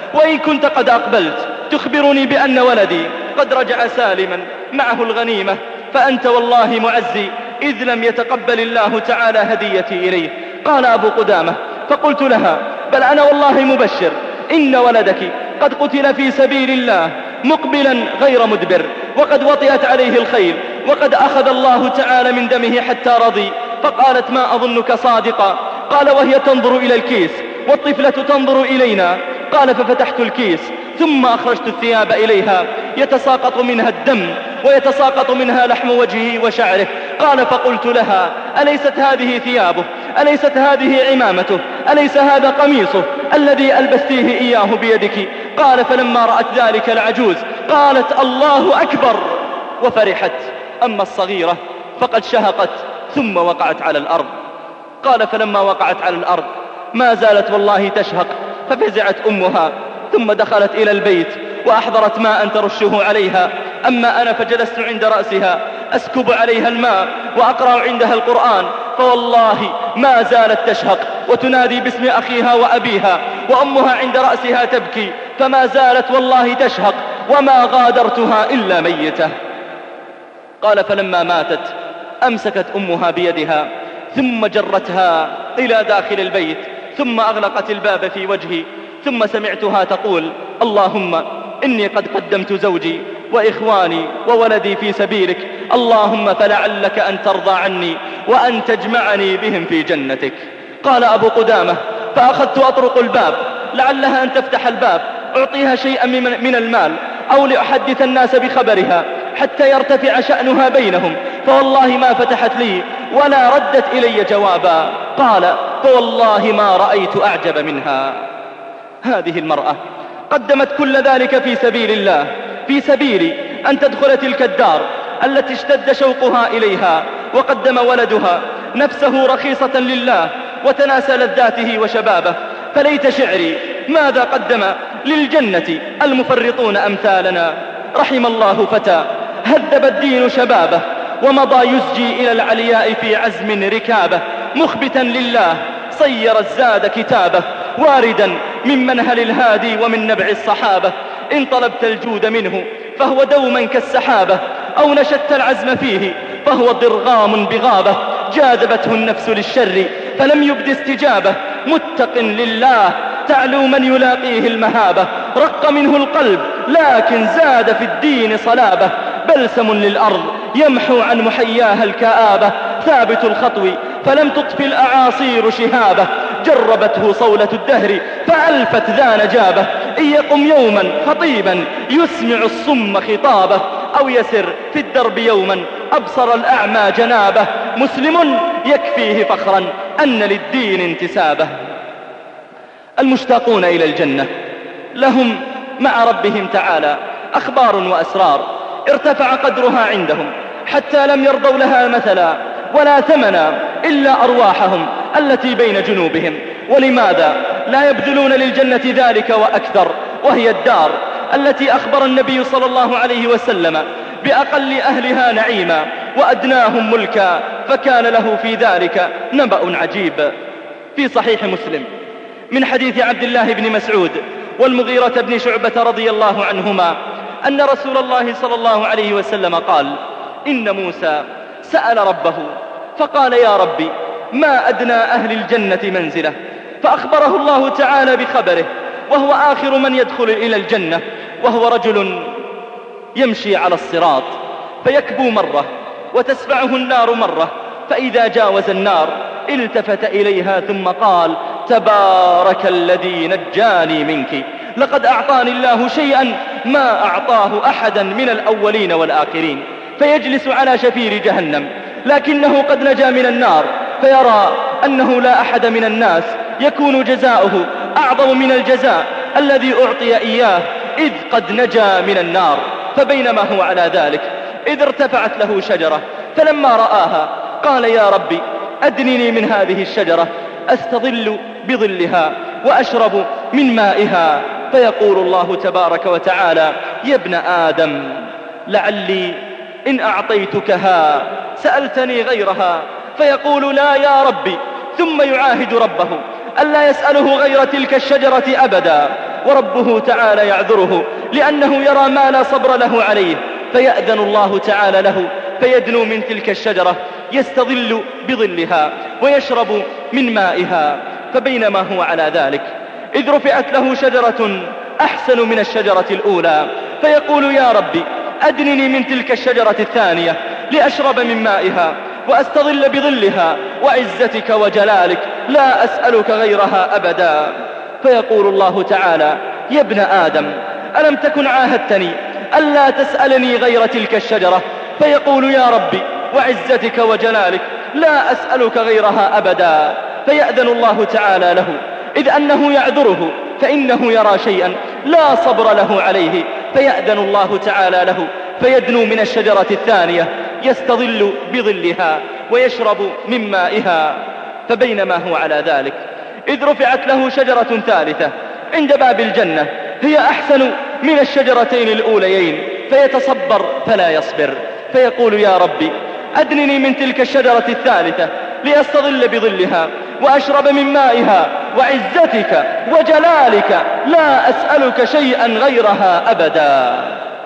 وإن كنت قد أقبلت تخبرني بأن ولدي قد رجع سالما معه الغنيمة، فأنت والله معزي إذ لم يتقبل الله تعالى هديتي إليه. قال أبو قدامة: فقلت لها: بل أنا والله مبشر، إن ولدك قد قتل في سبيل الله مقبلا غير مدبر، وقد وطئت عليه الخيل، وقد أخذ الله تعالى من دمه حتى رضي. فقالت: ما أظنك صادقا. قال: وهي تنظر إلى الكيس والطفلة تنظر إلينا. قال: ففتحت الكيس ثم أخرجت الثياب إليها يتساقط منها الدم ويتساقط منها لحم وجهه وشعره. قال: فقلت لها: أليست هذه ثيابه؟ أليست هذه عمامته؟ أليس هذا قميصه الذي ألبستيه إياه بيدك؟ قال: فلما رأت ذلك العجوز قالت: الله أكبر، وفرحت. أما الصغيرة فقد شهقت ثم وقعت على الأرض. قال: فلما وقعت على الأرض ما زالت والله تشهق، ففزعت أمها ثم دخلت إلى البيت وأحضرت ماء ترشه عليها. أما أنا فجلست عند رأسها أسكب عليها الماء وأقرأ عندها القرآن، فوالله ما زالت تشهق وتنادي باسم أخيها وأبيها، وأمها عند رأسها تبكي، فما زالت والله تشهق وما غادرتها إلا ميتة. قال: فلما ماتت أمسكت أمها بيدها ثم جرتها إلى داخل البيت، ثم أغلقت الباب في وجهي، ثم سمعتها تقول: اللهم إني قد قدمت زوجي وإخواني وولدي في سبيلك، اللهم فلعلك أن ترضى عني وأن تجمعني بهم في جنتك. قال أبو قدامة: فأخذت أطرق الباب لعلها أن تفتح الباب أعطيها شيئا من المال أو لأحدث الناس بخبرها حتى يرتفع شأنها بينهم، فوالله ما فتحت لي ولا ردت إلي جوابا. قال: فوالله ما رأيت أعجب منها. هذه المرأة قدمت كل ذلك في سبيل الله، في سبيل أن تدخل تلك الدار التي اشتد شوقها إليها، وقدم ولدها نفسه رخيصة لله وتناسى لذاته وشبابه. فليت شعري ماذا قدم للجنة المفرطون أمثالنا. رحم الله فتى هذب الدين شبابه ومضى يسجي إلى العلياء في عزم ركابه، مخبتا لله صير الزاد كتابه، واردا من منهل الهادي ومن نبع الصحابة. إن طلبت الجود منه فهو دوما كالسحابة، أو نشدت العزم فيه فهو ضرغام بغابة. جاذبته النفس للشر فلم يبد استجابة، متق لله تعلو من يلاقيه المهابة. رق منه القلب لكن زاد في الدين صلابة، بلسم للأرض يمحو عن محياها الكآبة. ثابت الخطو فلم تطفي الأعاصير شهابه، جربته صولة الدهر فألفت ذا نجابه. إن يقم يوما خطيبا يسمع الصم خطابه، أو يسر في الدرب يوما أبصر الأعمى جنابه. مسلم يكفيه فخرا أن للدين انتسابه. المشتاقون إلى الجنة لهم مع ربهم تعالى أخبار وأسرار ارتفع قدرها عندهم حتى لم يرضوا لها مثلا ولا ثمنا إلا أرواحهم التي بين جنوبهم. ولماذا لا يبذلون للجنة ذلك وأكثر، وهي الدار التي أخبر النبي صلى الله عليه وسلم بأقل أهلها نعيما وأدناهم ملكا، فكان له في ذلك نبأ عجيب. في صحيح مسلم من حديث عبد الله بن مسعود والمغيرة بن شعبة رضي الله عنهما أن رسول الله صلى الله عليه وسلم قال: إن موسى سأل ربه فقال: يا ربي ما أدنى أهل الجنة منزله؟ فأخبره الله تعالى بخبره، وهو آخر من يدخل إلى الجنة، وهو رجل يمشي على الصراط فيكبو مرة وتسبعه النار مرة، فإذا جاوز النار التفت إليها ثم قال: تبارك الذي نجاني منك، لقد أعطاني الله شيئا ما أعطاه أحدا من الأولين والآخرين. فيجلس على شفير جهنم لكنه قد نجا من النار، فيرى أنه لا أحد من الناس يكون جزاؤه أعظم من الجزاء الذي أعطي إياه إذ قد نجا من النار. فبينما هو على ذلك إذ ارتفعت له شجرة، فلما رآها قال: يا ربي أدنني من هذه الشجرة أستظل بظلها وأشرب من مائها. فيقول الله تبارك وتعالى: يا ابن آدم لعلي إن أعطيتكها سألتني غيرها. فيقول: لا يا ربي، ثم يعاهد ربه ألا يسأله غير تلك الشجرة أبدا، وربه تعالى يعذره لأنه يرى ما لا صبر له عليه، فيأذن الله تعالى له فيدنو من تلك الشجرة يستظل بظلها ويشرب من مائها. فبينما هو على ذلك إذ رفعت له شجرة أحسن من الشجرة الأولى، فيقول يا ربي أدنني من تلك الشجرة الثانية لأشرب من مائها وأستظل بظلها، وعزتك وجلالك لا أسألك غيرها أبدا. فيقول الله تعالى يا ابن آدم ألم تكن عاهدتني ألا تسألني غير تلك الشجرة؟ فيقول يا ربي وعزتك وجلالك لا أسألك غيرها أبدا. فيأذن الله تعالى له إذ أنه يعذره فإنه يرى شيئا لا صبر له عليه، فيأذن الله تعالى له فيدنو من الشجرة الثانية يستظل بظلها ويشرب من مائها. فبينما هو على ذلك إذ رفعت له شجرة ثالثة عند باب الجنة هي أحسن من الشجرتين الأوليين، فيتصبر فلا يصبر، فيقول يا ربي أدنني من تلك الشجرة الثالثة لأستظل بظلها وأشرب من مائها، وعزتك وجلالك لا أسألك شيئا غيرها أبدا.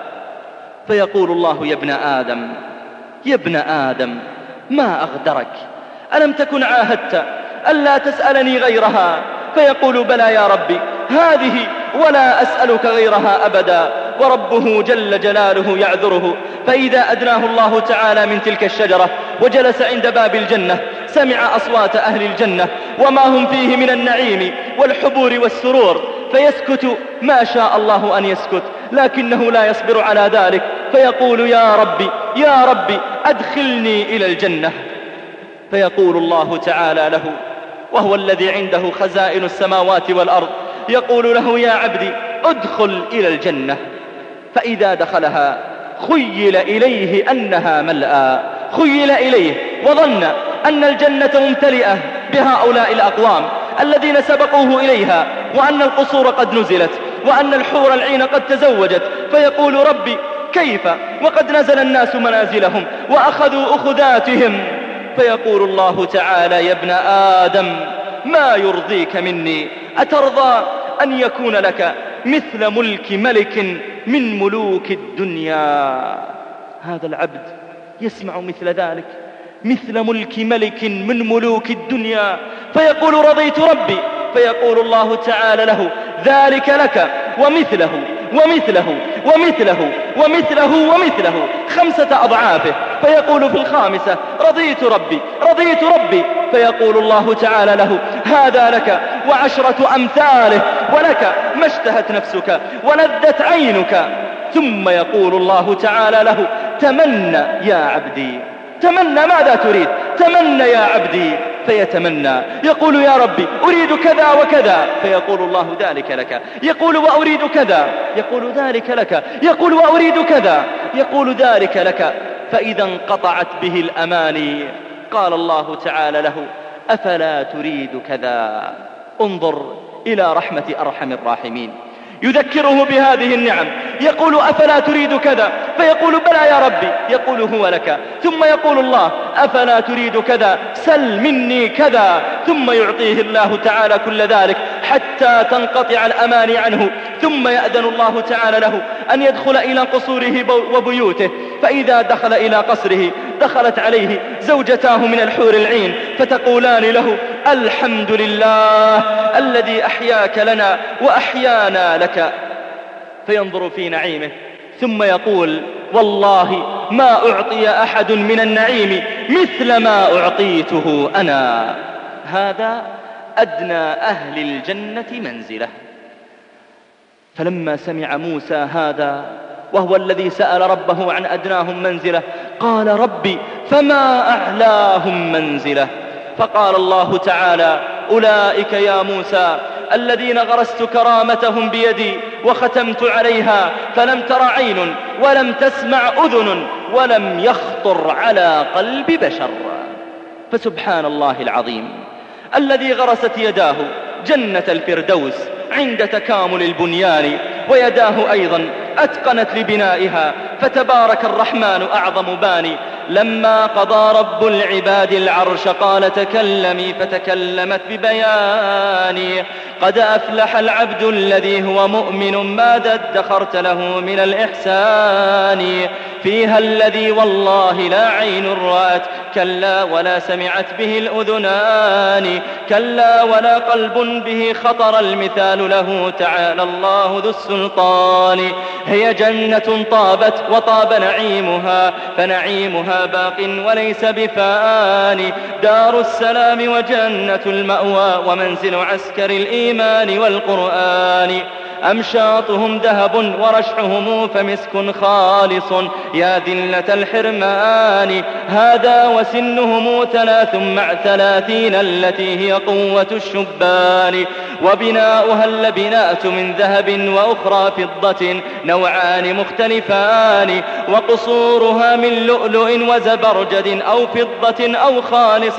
فيقول الله يا ابن آدم يا ابن آدم ما أغدرك، ألم تكن عاهدت ألا تسألني غيرها؟ فيقول بلى يا ربي هذه ولا أسألك غيرها أبدا. وربه جل جلاله يعذره، فإذا أدناه الله تعالى من تلك الشجرة وجلس عند باب الجنة سمع أصوات أهل الجنة وما هم فيه من النعيم والحبور والسرور، فيسكت ما شاء الله أن يسكت، لكنه لا يصبر على ذلك، فيقول يا ربي يا ربي أدخلني إلى الجنة. فيقول الله تعالى له وهو الذي عنده خزائن السماوات والأرض، يقول له يا عبدي ادخل إلى الجنة. فإذا دخلها خيل إليه أنها ملأى، خيل إليه وظن أن الجنة ممتلئة بهؤلاء الأقوام الذين سبقوه إليها، وأن القصور قد نزلت، وأن الحور العين قد تزوجت. فيقول ربي كيف وقد نزل الناس منازلهم وأخذوا أخذاتهم؟ فيقول الله تعالى يا ابن آدم ما يرضيك مني؟ أترضى أن يكون لك مثل ملك ملك من ملوك الدنيا؟ هذا العبد يسمع مثل ذلك، مثل ملك ملك من ملوك الدنيا، فيقول رضيت ربي. فيقول الله تعالى له ذلك لك ومثله ومثله ومثله ومثله ومثله خمسة أضعافه. فيقول في الخامسة رضيت ربي رضيت ربي. فيقول الله تعالى له هذا لك وعشرة أمثاله، ولك ما اشتهت نفسك ولذت عينك. ثم يقول الله تعالى له تمنى يا عبدي، تمنى ماذا تريد؟ تمنى يا عبدي. فيتمنى يقول يا ربي أريد كذا وكذا، فيقول الله ذلك لك. يقول وأريد كذا، يقول ذلك لك. يقول وأريد كذا، يقول ذلك لك. فإذا انقطعت به الأماني قال الله تعالى له أفلا تريد كذا؟ انظر إلى رحمة أرحم الراحمين، يذكره بهذه النعم، يقول أفلا تريد كذا؟ فيقول بلى يا ربي. يقول هو لك. ثم يقول الله أفلا تريد كذا؟ سل مني كذا. ثم يعطيه الله تعالى كل ذلك حتى تنقطع الأماني عنه. ثم يأذن الله تعالى له أن يدخل إلى قصوره وبيوته. فإذا دخل إلى قصره دخلت عليه زوجتاه من الحور العين، فتقولان له الحمد لله الذي أحياك لنا وأحيانا لك. فينظر في نعيمه ثم يقول والله ما أعطي أحد من النعيم مثل ما أعطيته أنا. هذا أدنى أهل الجنة منزلة. فلما سمع موسى هذا وهو الذي سأل ربه عن أدناهم منزلة قال ربي فما أعلاهم منزلة؟ فقال الله تعالى أولئك يا موسى الذين غرست كرامتهم بيدي وختمت عليها فلم تر عين ولم تسمع أذن ولم يخطر على قلب بشر. فسبحان الله العظيم الذي غرست يداه جنة الفردوس عند تكامل البنيان، ويداه أيضا أتقنت لبنائها، فتبارك الرحمن أعظم باني. لما قضى رب العباد العرش قال تكلمي فتكلمت ببياني قد أفلح العبد الذي هو مؤمن ماذا ادخرت له من الإحسان فيها الذي والله لا عين رأت كلا ولا سمعت به الأذنان كلا ولا قلب به خطر المثال له تعالى الله ذو السلطان هي جنة طابت وطاب نعيمها فنعيمها باق وليس بفان دار السلام وجنة المأوى ومنزل عسكر الإيمان والقرآن أمشاطهم ذهب ورشحهم فمسك خالص يا ذلة الحرمان هذا وسنهم ثلاث مع ثلاثين التي هي قوة الشبان وبناؤها اللبنات من ذهب وأخرى فضة نوعان مختلفان وقصورها من لؤلؤ وزبرجد أو فضة أو خالص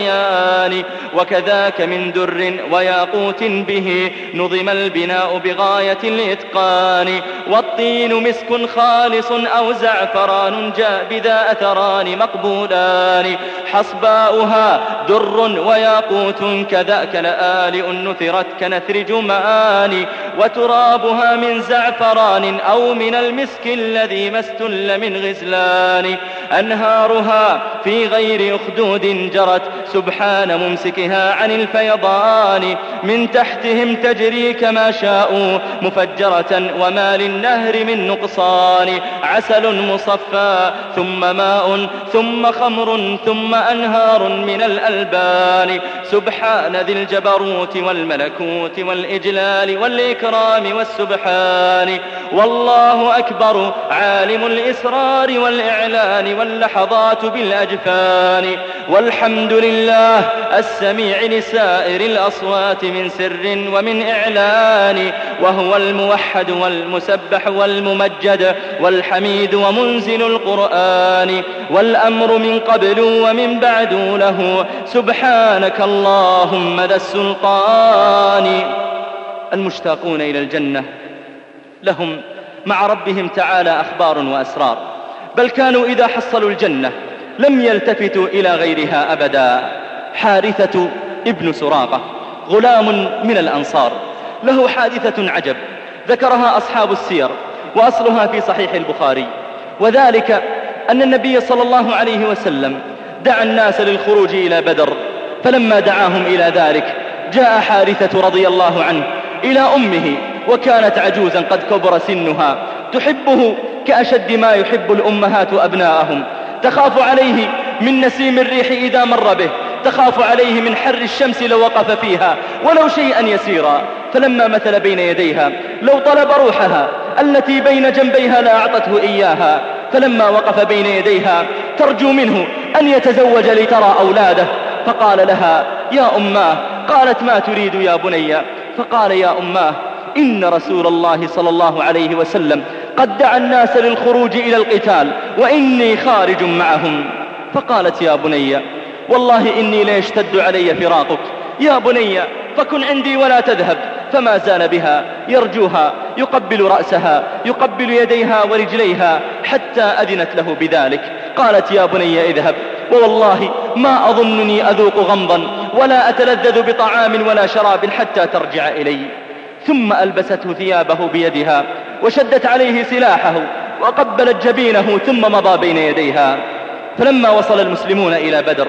عقيان وكذاك من در وياقوت به نظم البناء بغاية الإتقان والطين مسك خالص أو زعفران جاء بذا أثران مقبولان حصباؤها در وياقوت كذاك لآلئ نثرت كنثر جمان وترابها من زعفران أو من المسك الذي ما استل من غزلان أنهارها في غير أخدود جرت سبحان ممسكها عن الفيضان من تحتهم تجري كما شاءوا مفجرة وما للنهر من نقصان عسل مصفى ثم ماء ثم خمر ثم أنهار من الألبان سبحان ذي الجبروت والملكوت والإجلال والإكرام والسبحان والله أكبر عالم الإسرار والإعلان واللحظات بالأجفان والحمد لله السميع لسائر الأصوات من سر ومن إعلان وهو الموحد والمسبح والممجد والحميد ومنزل القرآن والأمر من قبل ومن بعد له سبحانك اللهم ذا السلطان المشتاقون إلى الجنة لهم مع ربهم تعالى أخبار وأسرار بل كانوا إذا حصلوا الجنة لم يلتفتوا إلى غيرها أبدا حارثة ابن سراقة غلام من الأنصار له حادثة عجب ذكرها أصحاب السير وأصلها في صحيح البخاري وذلك أن النبي صلى الله عليه وسلم دعا الناس للخروج إلى بدر فلما دعاهم إلى ذلك جاء حارثة رضي الله عنه إلى أمه وكانت عجوزا قد كبر سنها تحبه كأشد ما يحب الأمهات أبناءهم تخاف عليه من نسيم الريح إذا مر به تخاف عليه من حر الشمس لو وقف فيها ولو شيئا يسيرا فلما مثل بين يديها لو طلب روحها التي بين جنبيها لأعطته إياها فلما وقف بين يديها ترجو منه أن يتزوج لترى أولاده فقال لها يا أماه قالت ما تريد يا بني فقال يا أماه إن رسول الله صلى الله عليه وسلم قد دعا الناس للخروج إلى القتال وإني خارج معهم فقالت يا بني والله إني ليشتد علي فراقك يا بني فكن عندي ولا تذهب فما زال بها يرجوها يقبل رأسها يقبل يديها ورجليها حتى أذنت له بذلك قالت يا بني اذهب ووالله ما أظنني أذوق غمضا ولا أتلذذ بطعام ولا شراب حتى ترجع إلي ثم ألبسته ثيابه بيدها وشدت عليه سلاحه وقبلت جبينه ثم مضى بين يديها فلما وصل المسلمون إلى بدر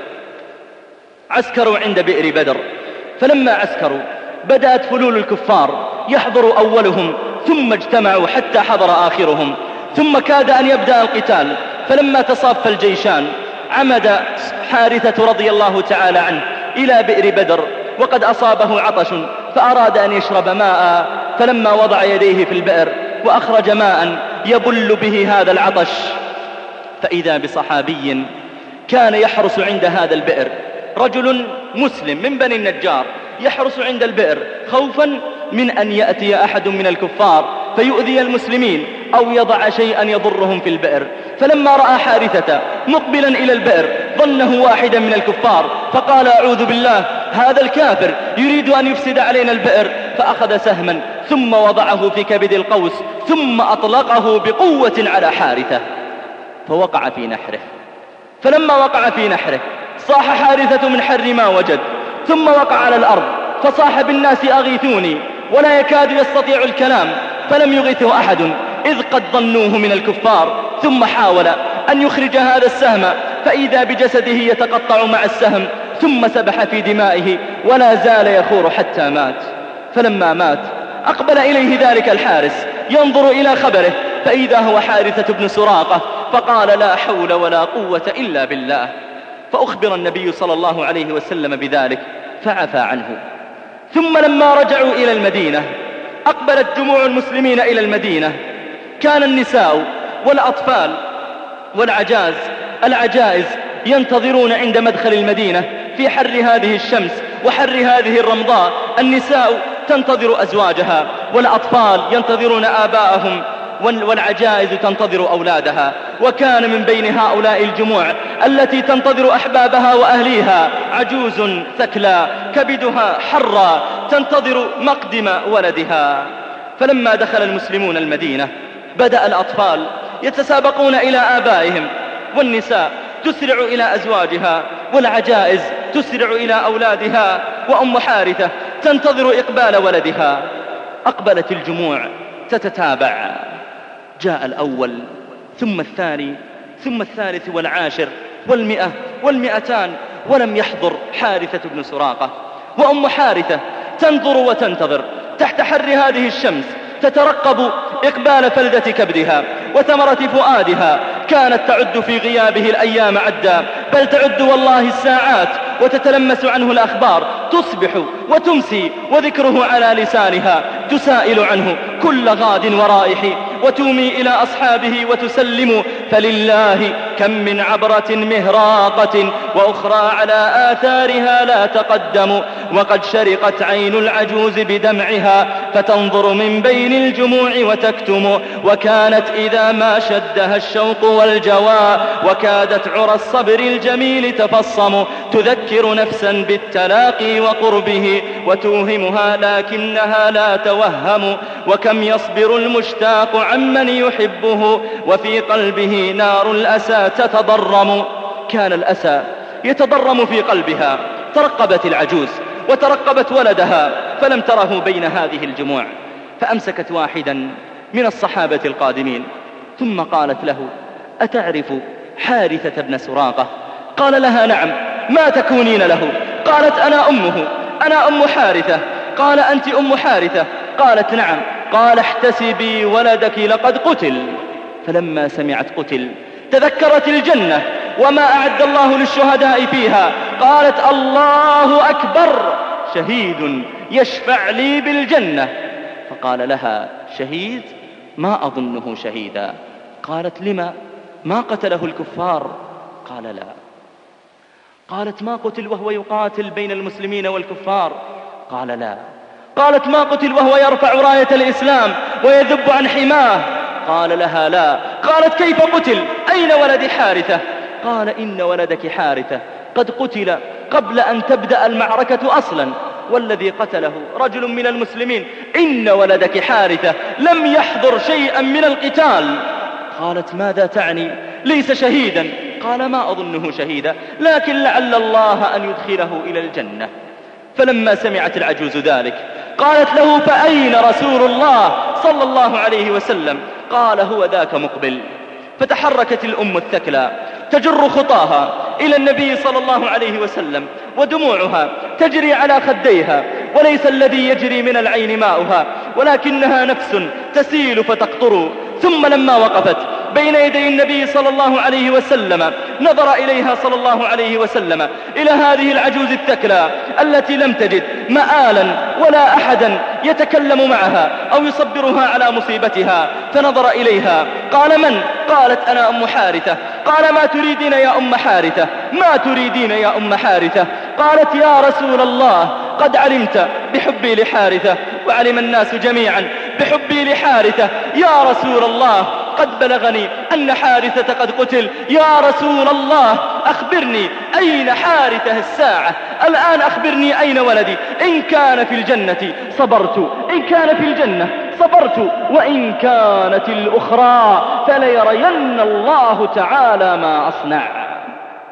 عسكروا عند بئر بدر فلما عسكروا بدأت فلول الكفار يحضر أولهم ثم اجتمعوا حتى حضر آخرهم ثم كاد أن يبدأ القتال فلما تصاف الجيشان عمد حارثة رضي الله تعالى عنه إلى بئر بدر وقد أصابه عطش فأراد أن يشرب ماء فلما وضع يديه في البئر وأخرج ماء يبل به هذا العطش فإذا بصحابي كان يحرس عند هذا البئر رجل مسلم من بني النجار يحرس عند البئر خوفا من أن يأتي أحد من الكفار فيؤذي المسلمين أو يضع شيئا يضرهم في البئر فلما رأى حارثة مقبلا إلى البئر ظنه واحدا من الكفار فقال أعوذ بالله هذا الكافر يريد أن يفسد علينا البئر فأخذ سهما ثم وضعه في كبد القوس ثم أطلقه بقوة على حارثة فوقع في نحره فلما وقع في نحره صاح حارثة من حر ما وجد، ثم وقع على الأرض فصاح بالناس أغيثوني، ولا يكاد يستطيع الكلام، فلم يغثه أحد إذ قد ظنوه من الكفار. ثم حاول أن يخرج هذا السهم فإذا بجسده يتقطع مع السهم، ثم سبح في دمائه ولا زال يخور حتى مات. فلما مات أقبل إليه ذلك الحارس ينظر إلى خبره، فإذا هو حارثة بن سراقة، فقال لا حول ولا قوة إلا بالله. فأخبر النبي صلى الله عليه وسلم بذلك فعفى عنه. ثم لما رجعوا إلى المدينة أقبلت جموع المسلمين إلى المدينة، كان النساء والأطفال والعجاز العجائز ينتظرون عند مدخل المدينة في حر هذه الشمس وحر هذه الرمضاء. النساء تنتظر أزواجها، والأطفال ينتظرون آباءهم، والعجائز تنتظر أولادها. وكان من بين هؤلاء الجموع التي تنتظر أحبابها وأهليها عجوز ثكلى كبدها حرى تنتظر مقدم ولدها. فلما دخل المسلمون المدينة بدأ الأطفال يتسابقون إلى آبائهم، والنساء تسرع إلى أزواجها، والعجائز تسرع إلى أولادها، وأم حارثة تنتظر إقبال ولدها. أقبلت الجموع تتتابع، جاء الأول ثم الثاني ثم الثالث والعاشر والمئة والمئتان، ولم يحضر حارثة بن سراقة. وأم حارثة تنظر وتنتظر تحت حر هذه الشمس، تترقب إقبال فلذة كبدها وثمرة فؤادها. كانت تعد في غيابه الأيام عدا، بل تعد والله الساعات، وتتلمس عنه الأخبار، تصبح وتمسي وذكره على لسانها، تسائل عنه كل غاد ورائح، وتومي إلى أصحابه وتسلم. فلله كم من عبرة مهراقة وأخرى على آثارها لا تقدم، وقد شرقت عين العجوز بدمعها فتنظر من بين الجموع وتكتم. وكانت إذا ما شدها الشوق والجوى وكادت عرى الصبر الجميل تفصم، تذكر نفسا بالتلاقي وقربه وتوهمها لكنها لا توهم. وكم يصبر المشتاق عمن يحبه وفي قلبه نار الأسى تتضرم. كان الأسى يتضرم في قلبها. ترقبت العجوز وترقبت ولدها فلم تره بين هذه الجموع، فأمسكت واحدا من الصحابة القادمين ثم قالت له أتعرف حارثة بن سراقة؟ قال لها نعم، ما تكونين له؟ قالت أنا أمه، أنا أم حارثة. قال أنت أم حارثة؟ قالت نعم. قال احتسبي ولدك لقد قتل. فلما سمعت قتل تذكرت الجنة وما أعد الله للشهداء فيها، قالت الله أكبر، شهيد يشفع لي بالجنة. فقال لها شهيد؟ ما أظنه شهيدا. قالت لما؟ ما قتله الكفار؟ قال لا. قالت ما قتل وهو يقاتل بين المسلمين والكفار؟ قال لا. قالت ما قتل وهو يرفع راية الإسلام ويذب عن حماه؟ قال لها لا. قالت كيف قتل؟ أين ولد حارثة؟ قال إن ولدك حارثة قد قتل قبل أن تبدأ المعركة أصلا، والذي قتله رجل من المسلمين. إن ولدك حارثة لم يحضر شيئا من القتال. قالت ماذا تعني؟ ليس شهيدا. قال ما أظنه شهيدا، لكن لعل الله أن يدخله إلى الجنة. فلما سمعت العجوز ذلك قالت له فأين رسول الله صلى الله عليه وسلم؟ قال هو ذاك مقبل. فتحركت الأم الثكلى تجر خطاها إلى النبي صلى الله عليه وسلم، ودموعها تجري على خديها، وليس الذي يجري من العين ماؤها ولكنها نفس تسيل فتقطر. ثم لما وقفت بين يدي النبي صلى الله عليه وسلم نظر إليها صلى الله عليه وسلم إلى هذه العجوز الثكلى التي لم تجد مآلا ولا أحدا يتكلم معها أو يصبرها على مصيبتها، فنظر إليها قال من؟ قالت أنا أم حارثة. قال ما تريدين يا أم حارثة؟ ما تريدين يا أم حارثة؟ قالت يا رسول الله قد علمت بحبي لحارثة وعلم الناس جميعا بحبي لحارثة. يا رسول الله قد بلغني أن حارثة قد قتل. يا رسول الله أخبرني أين حارثة الساعة الآن؟ أخبرني أين ولدي؟ إن كان في الجنة صبرت، إن كان في الجنة صبرت، وإن كانت الأخرى فليرين الله تعالى ما أصنع.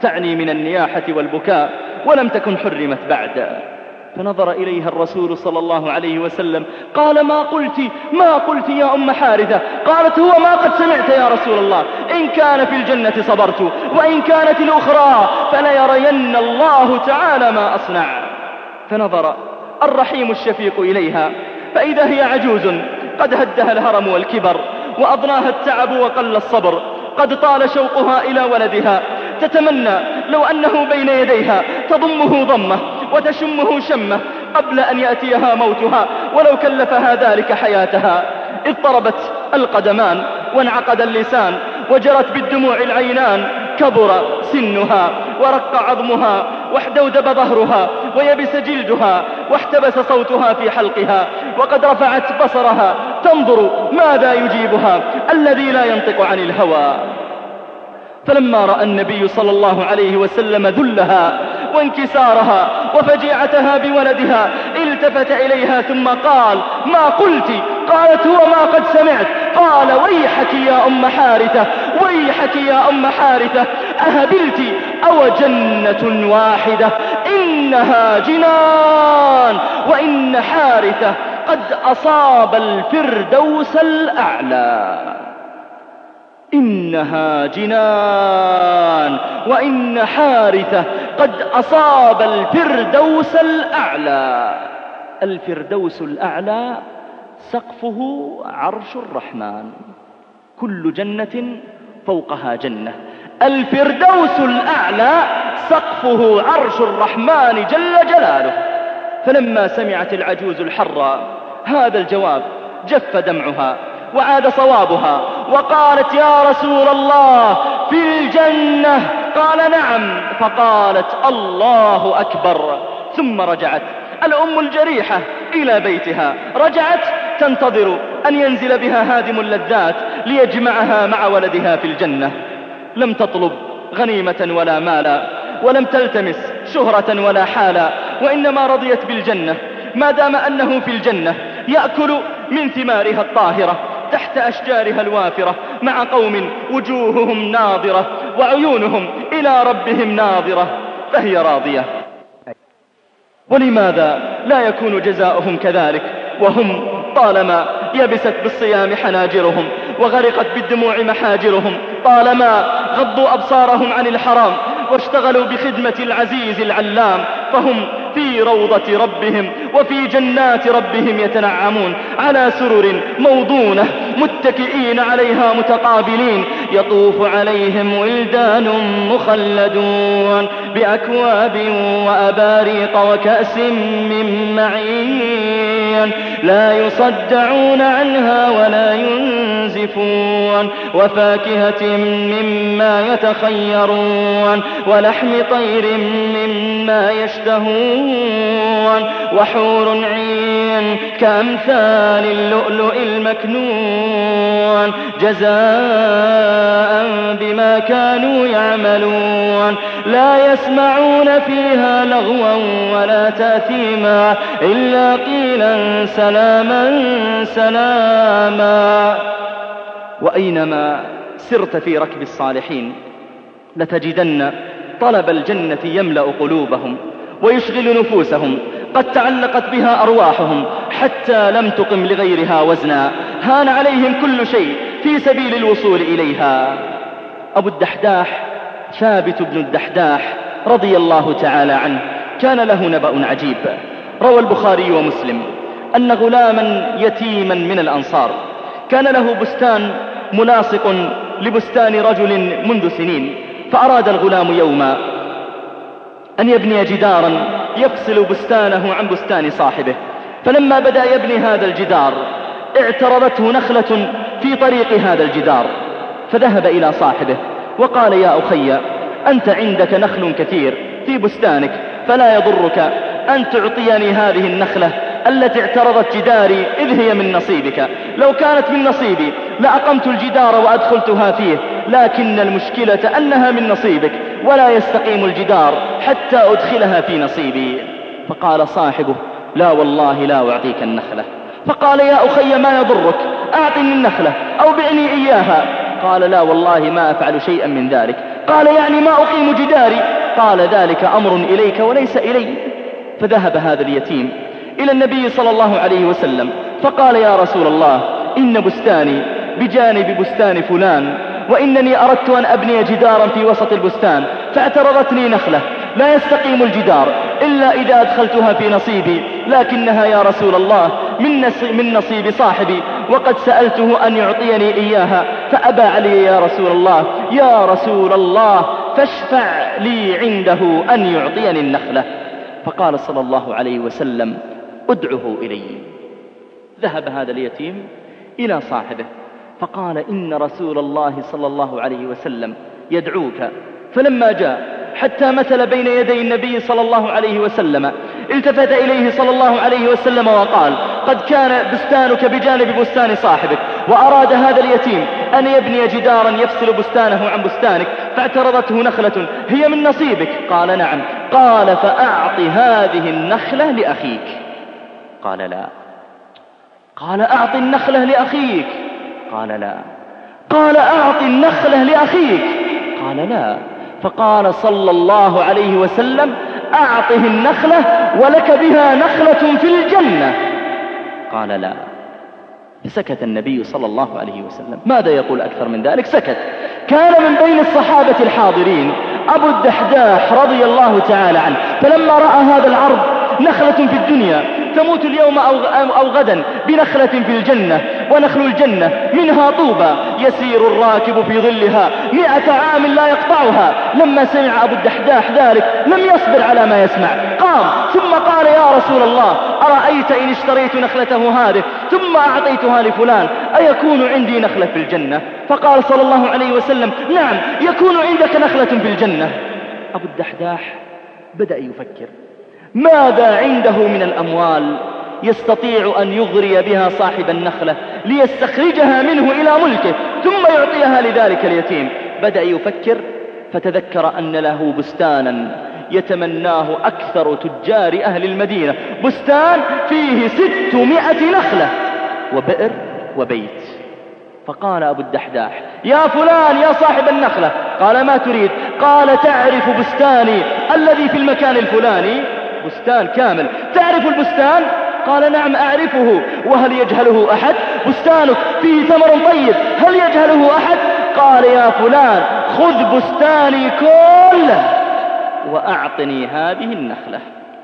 تعني من النياحة والبكاء، ولم تكن حرمت بعد. فنظر إليها الرسول صلى الله عليه وسلم قال: ما قلت ما قلت يا أم حارثة؟ قالت: هو ما قد سمعت يا رسول الله، إن كان في الجنة صبرت، وإن كانت الأخرى فليرين الله تعالى ما أصنع. فنظر الرحيم الشفيق إليها فإذا هي عجوز قد هدها الهرم والكبر، وأضناها التعب وقل الصبر، قد طال شوقها إلى ولدها، تتمنى لو أنه بين يديها تضمه ضمه وتشمه شمه قبل أن يأتيها موتها، ولو كلفها ذلك حياتها. اضطربت القدمان وانعقد اللسان وجرت بالدموع العينان، كبر سنها ورق عظمها واحدودب ظهرها ويبس جلدها واحتبس صوتها في حلقها، وقد رفعت بصرها تنظر ماذا يجيبها الذي لا ينطق عن الهوى. فلما رأى النبي صلى الله عليه وسلم ذلها وانكسارها وفجيعتها بولدها التفت إليها ثم قال: ما قلت؟ قالت: هو ما قد سمعت. قال: ويحك يا أم حارثة، ويحك يا أم حارثة، أهبلت أو جنة واحدة؟ إنها جنان، وإن حارثة قد أصاب الفردوس الأعلى. إنها جنان، وإن حارثة قد أصاب الفردوس الأعلى. الفردوس الأعلى سقفه عرش الرحمن، كل جنة فوقها جنة. الفردوس الأعلى سقفه عرش الرحمن جل جلاله. فلما سمعت العجوز الحرة هذا الجواب جف دمعها وعاد صوابها، وقالت: يا رسول الله في الجنة؟ قال: نعم. فقالت: الله أكبر. ثم رجعت الأم الجريحة إلى بيتها، رجعت تنتظر أن ينزل بها هادم اللذات ليجمعها مع ولدها في الجنة. لم تطلب غنيمة ولا مالا، ولم تلتمس شهرة ولا حالا، وإنما رضيت بالجنة ما دام أنه في الجنة يأكل من ثمارها الطاهرة تحت أشجارها الوافرة مع قوم وجوههم ناظرة وعيونهم إلى ربهم ناظرة، فهي راضية. ولماذا لا يكون جزاؤهم كذلك وهم طالما يبست بالصيام حناجرهم وغرقت بالدموع محاجرهم، طالما غضوا أبصارهم عن الحرام واشتغلوا بخدمة العزيز العلام، فهم في روضة ربهم وفي جنات ربهم يتنعمون على سرر موضونة متكئين عليها متقابلين، يطوف عليهم ولدان مخلدون بأكواب وأباريق وكأس من معين، لا يصدعون عنها ولا ينزفون، وفاكهة مما يتخيرون، ولحم طير مما يشتهون، وحور عين كأمثال اللؤلؤ المكنون جزاء بما كانوا يعملون، لا يسمعون فيها لغوا ولا تأثيما إلا قيلا سلاما سلاما. وأينما سرت في ركب الصالحين لتجدن طلب الجنة يملأ قلوبهم ويشغل نفوسهم، قد تعلقت بها أرواحهم حتى لم تقم لغيرها وزنا، هان عليهم كل شيء في سبيل الوصول إليها. أبو الدحداح ثابت بن الدحداح رضي الله تعالى عنه كان له نبأ عجيب. روى البخاري ومسلم أن غلاما يتيما من الأنصار كان له بستان ملاصق لبستان رجل منذ سنين، فأراد الغلام يوما أن يبني جدارا يفصل بستانه عن بستان صاحبه، فلما بدأ يبني هذا الجدار اعترضته نخلة في طريق هذا الجدار، فذهب إلى صاحبه وقال: يا أخي، أنت عندك نخل كثير في بستانك، فلا يضرك أن تعطيني هذه النخلة التي اعترضت جداري إذ هي من نصيبك، لو كانت من نصيبي لأقمت الجدار وأدخلتها فيه، لكن المشكلة أنها من نصيبك ولا يستقيم الجدار حتى أدخلها في نصيبي. فقال صاحبه: لا والله لا أعطيك النخلة. فقال: يا أخي ما يضرك، أعطني النخلة أو بعني إياها. قال: لا والله ما أفعل شيئا من ذلك، قال يعني ما أقيم جداري. قال ذلك أمر إليك وليس إلي. فذهب هذا اليتيم إلى النبي صلى الله عليه وسلم فقال يا رسول الله إن بستاني بجانب بستان فلان، وإنني أردت أن أبني جدارا في وسط البستان، فاعترضتني نخلة لا يستقيم الجدار إلا إذا أدخلتها في نصيبي، لكنها يا رسول الله من نصيب صاحبي، وقد سألته أن يعطيني إياها فأبى علي يا رسول الله. يا رسول الله فاشفع لي عنده أن يعطيني النخلة. فقال صلى الله عليه وسلم ادعه إلي. ذهب هذا اليتيم إلى صاحبه فقال إن رسول الله صلى الله عليه وسلم يدعوك. فلما جاء حتى مثل بين يدي النبي صلى الله عليه وسلم التفت إليه صلى الله عليه وسلم وقال قد كان بستانك بجانب بستان صاحبك، وأراد هذا اليتيم أن يبني جدارا يفصل بستانه عن بستانك، فاعترضته نخلة هي من نصيبك. قال نعم. قال فأعط هذه النخلة لأخيك. قال لا. قال أعط النخلة لأخيك. قال لا. قال أعط النخلة لأخيك. قال لا. فقال صلى الله عليه وسلم أعطه النخلة ولك بها نخلة في الجنة. قال لا. فسكت النبي صلى الله عليه وسلم. ماذا يقول أكثر من ذلك؟ سكت. كان من بين الصحابة الحاضرين أبو الدحداح رضي الله تعالى عنه، فلما رأى هذا العرض نخلة في الدنيا تموت اليوم أو غدا بنخلة في الجنة، ونخل الجنة منها طوبى يسير الراكب في ظلها مئة عام لا يقطعها. لما سمع أبو الدحداح ذلك لم يصبر على ما يسمع، قام ثم قال يا رسول الله أرأيت إن اشتريت نخلته هذه ثم أعطيتها لفلان أيكون عندي نخلة في الجنة؟ فقال صلى الله عليه وسلم نعم يكون عندك نخلة في الجنة. أبو الدحداح بدأ يفكر ماذا عنده من الأموال يستطيع أن يغري بها صاحب النخلة ليستخرجها منه إلى ملكه ثم يعطيها لذلك اليتيم. بدأ يفكر فتذكر أن له بستانا يتمناه أكثر تجار أهل المدينة، بستان فيه ستمائة نخلة وبئر وبيت. فقال أبو الدحداح يا فلان يا صاحب النخلة. قال ما تريد؟ قال تعرف بستاني الذي في المكان الفلاني؟ بستان كامل. تعرف البستان؟ قال نعم أعرفه. وهل يجهله أحد؟ بستانك فيه ثمر طيب هل يجهله أحد؟ قال يا فلان خذ بستاني كله وأعطني هذه النخلة.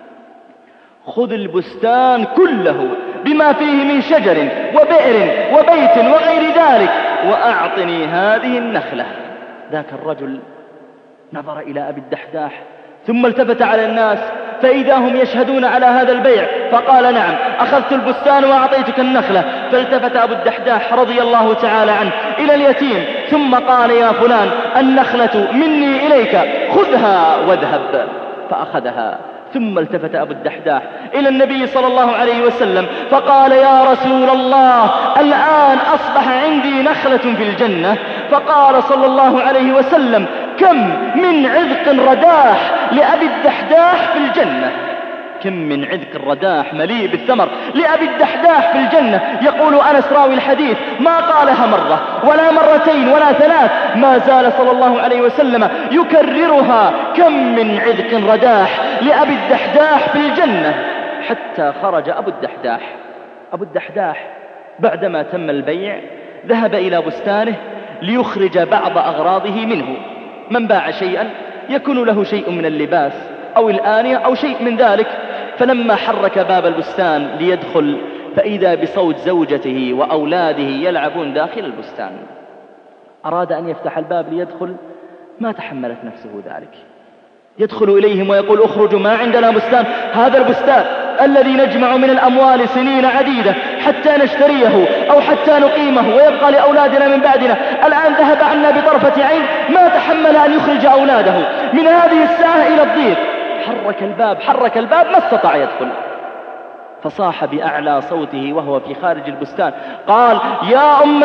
خذ البستان كله بما فيه من شجر وبئر وبيت وغير ذلك وأعطني هذه النخلة. ذاك الرجل نظر إلى أبي الدحداح ثم التفت على الناس فإذا هم يشهدون على هذا البيع، فقال نعم أخذت البستان وأعطيتك النخلة. فالتفت أبو الدحداح رضي الله تعالى عنه إلى اليتيم ثم قال يا فلان النخلة مني إليك خذها واذهب. فأخذها. ثم التفت أبو الدحداح إلى النبي صلى الله عليه وسلم فقال يا رسول الله الآن أصبح عندي نخلة في الجنة. فقال صلى الله عليه وسلم كم من عذق رداح لأبي الدحداح في الجنة. كم من عذق الرداح مليء بالثمر لأبي الدحداح في الجنة. يقول أنس راوي الحديث ما قالها مرة ولا مرتين ولا ثلاث، ما زال صلى الله عليه وسلم يكررها كم من عذق رداح لأبي الدحداح في الجنة، حتى خرج أبو الدحداح. أبو الدحداح بعدما تم البيع ذهب إلى بستانه ليخرج بعض أغراضه منه. من باع شيئا يكون له شيء من اللباس أو الآنية أو شيء من ذلك. فلما حرك باب البستان ليدخل فإذا بصوت زوجته وأولاده يلعبون داخل البستان. أراد أن يفتح الباب ليدخل ما تحملت نفسه ذلك. يدخل إليهم ويقول اخرجوا ما عندنا بستان، هذا البستان الذي نجمع من الأموال سنين عديدة حتى نشتريه أو حتى نقيمه ويبقى لأولادنا من بعدنا، الآن ذهب عنا بطرفة عين، ما تحمل أن يخرج أولاده من هذه الساعة إلى الضيق. حرك الباب حرك الباب ما استطاع يدخل، فصاح بأعلى صوته وهو في خارج البستان قال يا أم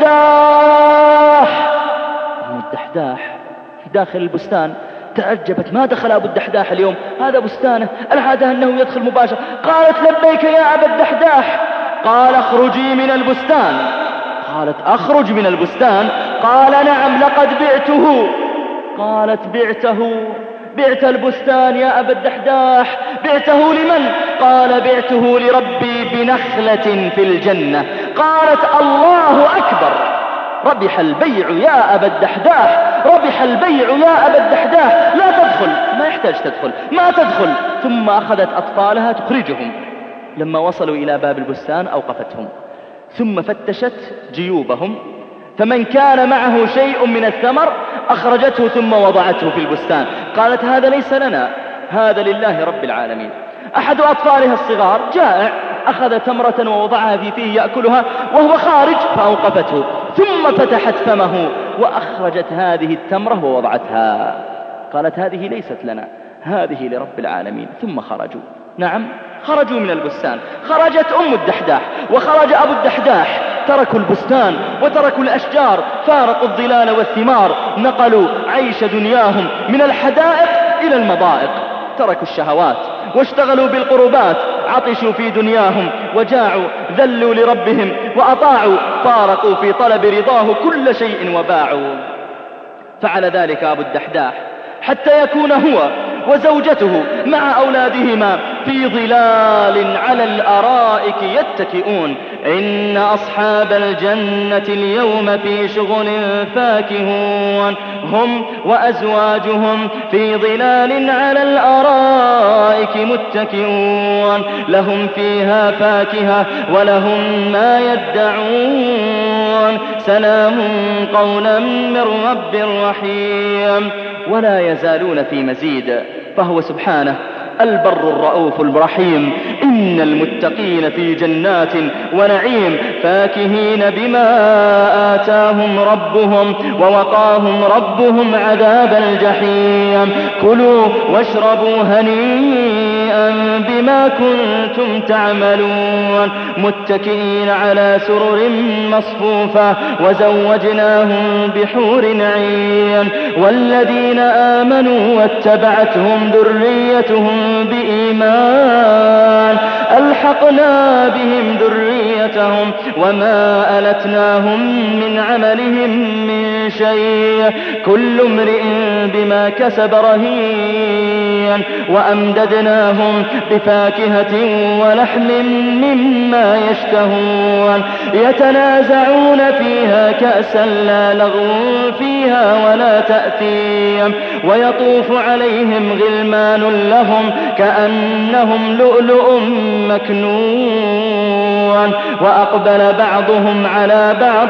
الدحداح. أم الدحداح في داخل البستان تعجبت، ما دخل أبو الدحداح اليوم؟ هذا بستانه، العادة أنه يدخل مباشرة. قالت لبيك يا أبا الدحداح. قال اخرجي من البستان. قالت أخرج من البستان؟ قال نعم لقد بعته قالت بعته بعت البستان يا أبا الدحداح، بعته لمن؟ قال بعته لربي بنخلة في الجنة. قالت الله أكبر، ربح البيع يا أبا الدحداح، ربح البيع يا أبا الدحداح، لا تدخل، ما يحتاج تدخل، ما تدخل. ثم أخذت أطفالها تخرجهم. لما وصلوا إلى باب البستان أوقفتهم، ثم فتشت جيوبهم، فمن كان معه شيء من الثمر أخرجته ثم وضعته في البستان. قالت هذا ليس لنا، هذا لله رب العالمين. أحد أطفالها الصغار جائع، أخذ تمرة ووضعها في فيه يأكلها وهو خارج فأوقفته، ثم فتحت فمه وأخرجت هذه التمرة ووضعتها. قالت هذه ليست لنا، هذه لرب العالمين. ثم خرجوا، نعم خرجوا من البستان. خرجت أم الدحداح وخرج أبو الدحداح، تركوا البستان وتركوا الأشجار، فارقوا الظلال والثمار، نقلوا عيش دنياهم من الحدائق إلى المضائق، تركوا الشهوات واشتغلوا بالقربات، عطشوا في دنياهم وجاعوا، ذلوا لربهم وأطاعوا، فارقوا في طلب رضاه كل شيء وباعوا. فعل ذلك أبو الدحداح حتى يكون هو وزوجته مع أولادهما في ظلال على الأرائك يتكئون. إن أصحاب الجنة اليوم في شغل فاكهون، هم وأزواجهم في ظلال على الأرائك متكئون، لهم فيها فاكهة ولهم ما يدعون، سلام قولا من رب رحيم. ولا يزالون في مزيد، فهو سبحانه البر الرؤوف الرحيم. إن المتقين في جنات ونعيم فاكهين بما آتاهم ربهم ووقاهم ربهم عذاب الجحيم. كلوا واشربوا هنيئا بما كنتم تعملون، متكئين على سرر مصفوفة وزوجناهم بحور عين. والذين آمنوا واتبعتهم ذريتهم بإيمان ألحقنا بهم ذريتهم وما ألتناهم من عملهم من شيء، كل امرئ بما كسب رهين. وأمددناهم بفاكهة ولحم مما يشتهون، يتنازعون فيها كأسا لا لغو فيها ولا تأثيم. ويطوف عليهم غلمان لهم كأنهم لؤلؤ مكنون. وأقبل بعضهم على بعض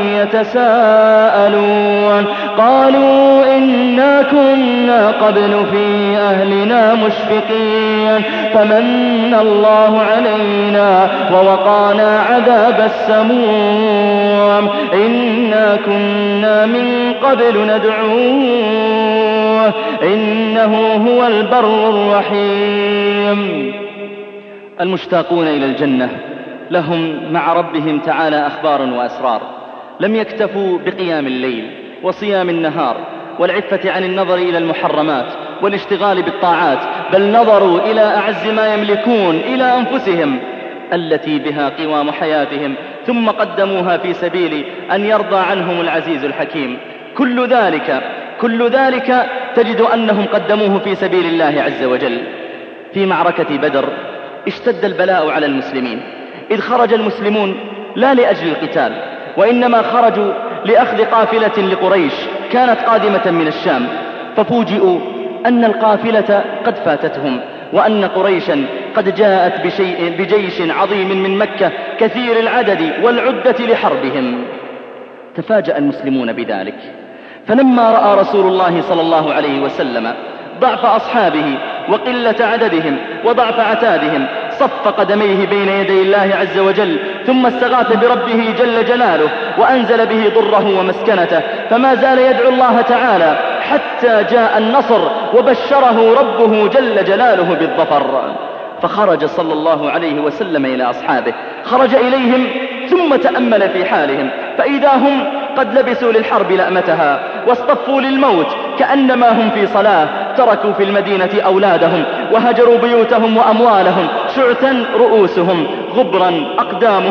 يتساءلون، قالوا إنا كنا قبل في أهلنا مشفقين فمن الله علينا ووقانا عذاب السموم، إنا كنا من قبل ندعوه إنه هو البر الرحيم. المشتاقون إلى الجنة لهم مع ربهم تعالى أخبار وأسرار. لم يكتفوا بقيام الليل وصيام النهار والعفة عن النظر إلى المحرمات والاشتغال بالطاعات، بل نظروا إلى أعز ما يملكون، إلى أنفسهم التي بها قوام حياتهم، ثم قدموها في سبيل أن يرضى عنهم العزيز الحكيم. كل ذلك كل ذلك تجد أنهم قدموه في سبيل الله عز وجل. في معركة بدر اشتد البلاء على المسلمين، إذ خرج المسلمون لا لأجل القتال، وإنما خرجوا لأخذ قافلة لقريش كانت قادمة من الشام، ففوجئوا أن القافلة قد فاتتهم، وأن قريشا قد جاءت بشيء بجيش عظيم من مكة كثير العدد والعدة لحربهم. تفاجأ المسلمون بذلك، فلما رأى رسول الله صلى الله عليه وسلم ضعف أصحابه وقلة عددهم وضعف عتادهم، صف قدميه بين يدي الله عز وجل، ثم استغاث بربه جل جلاله وأنزل به ضره ومسكنته، فما زال يدعو الله تعالى حتى جاء النصر وبشره ربه جل جلاله بالظفر. فخرج صلى الله عليه وسلم إلى أصحابه، خرج إليهم ثم تأمل في حالهم، فإذا هم قد لبسوا للحرب لأمتها واصطفوا للموت كأنما هم في صلاة. تركوا في المدينة أولادهم وهجروا بيوتهم وأموالهم، شعثا رؤوسهم، غبرا أقدامهم،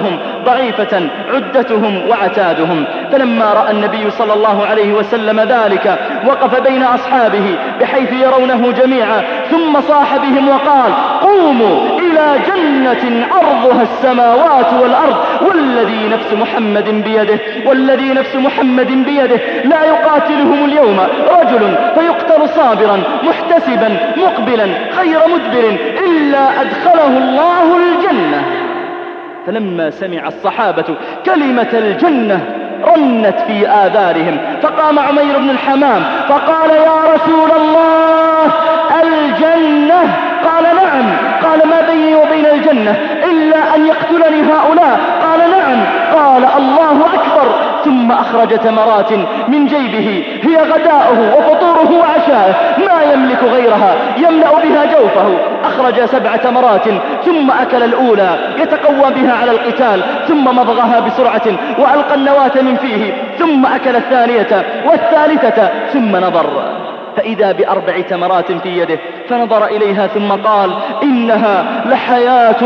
ضعيفة عدتهم وعتادهم. فلما رأى النبي صلى الله عليه وسلم ذلك وقف بين أصحابه بحيث يرونه جميعا، ثم صاح بهم وقال: قوموا إلى جنة عرضها السماوات والأرض والذي نفس محمد بيده والذي نفس محمد بيده لا يقاتلهم اليوم رجل فيقتل صابرا محتسبا مقبلا غير مدبر إلا أدخله الله الجنة. فلما سمع الصحابة كلمة الجنة رنت في آذارهم، فقام عمير بن الحمام فقال: يا رسول الله الجنة؟ قال: نعم. قال: ما بيني وبين الجنة إلا أن يقتلني هؤلاء؟ قال: نعم. قال: الله أكبر. ثم أخرج تمرات من جيبه هي غداؤه وفطوره وعشاءه ما يملك غيرها يملأ بها جوفه. أخرج سبع تمرات ثم أكل الأولى يتقوى بها على القتال، ثم مضغها بسرعة وألقى النواة من فيه، ثم أكل الثانية والثالثة ثم نظر فإذا بأربع تمرات في يده، فنظر إليها ثم قال: إنها لحياة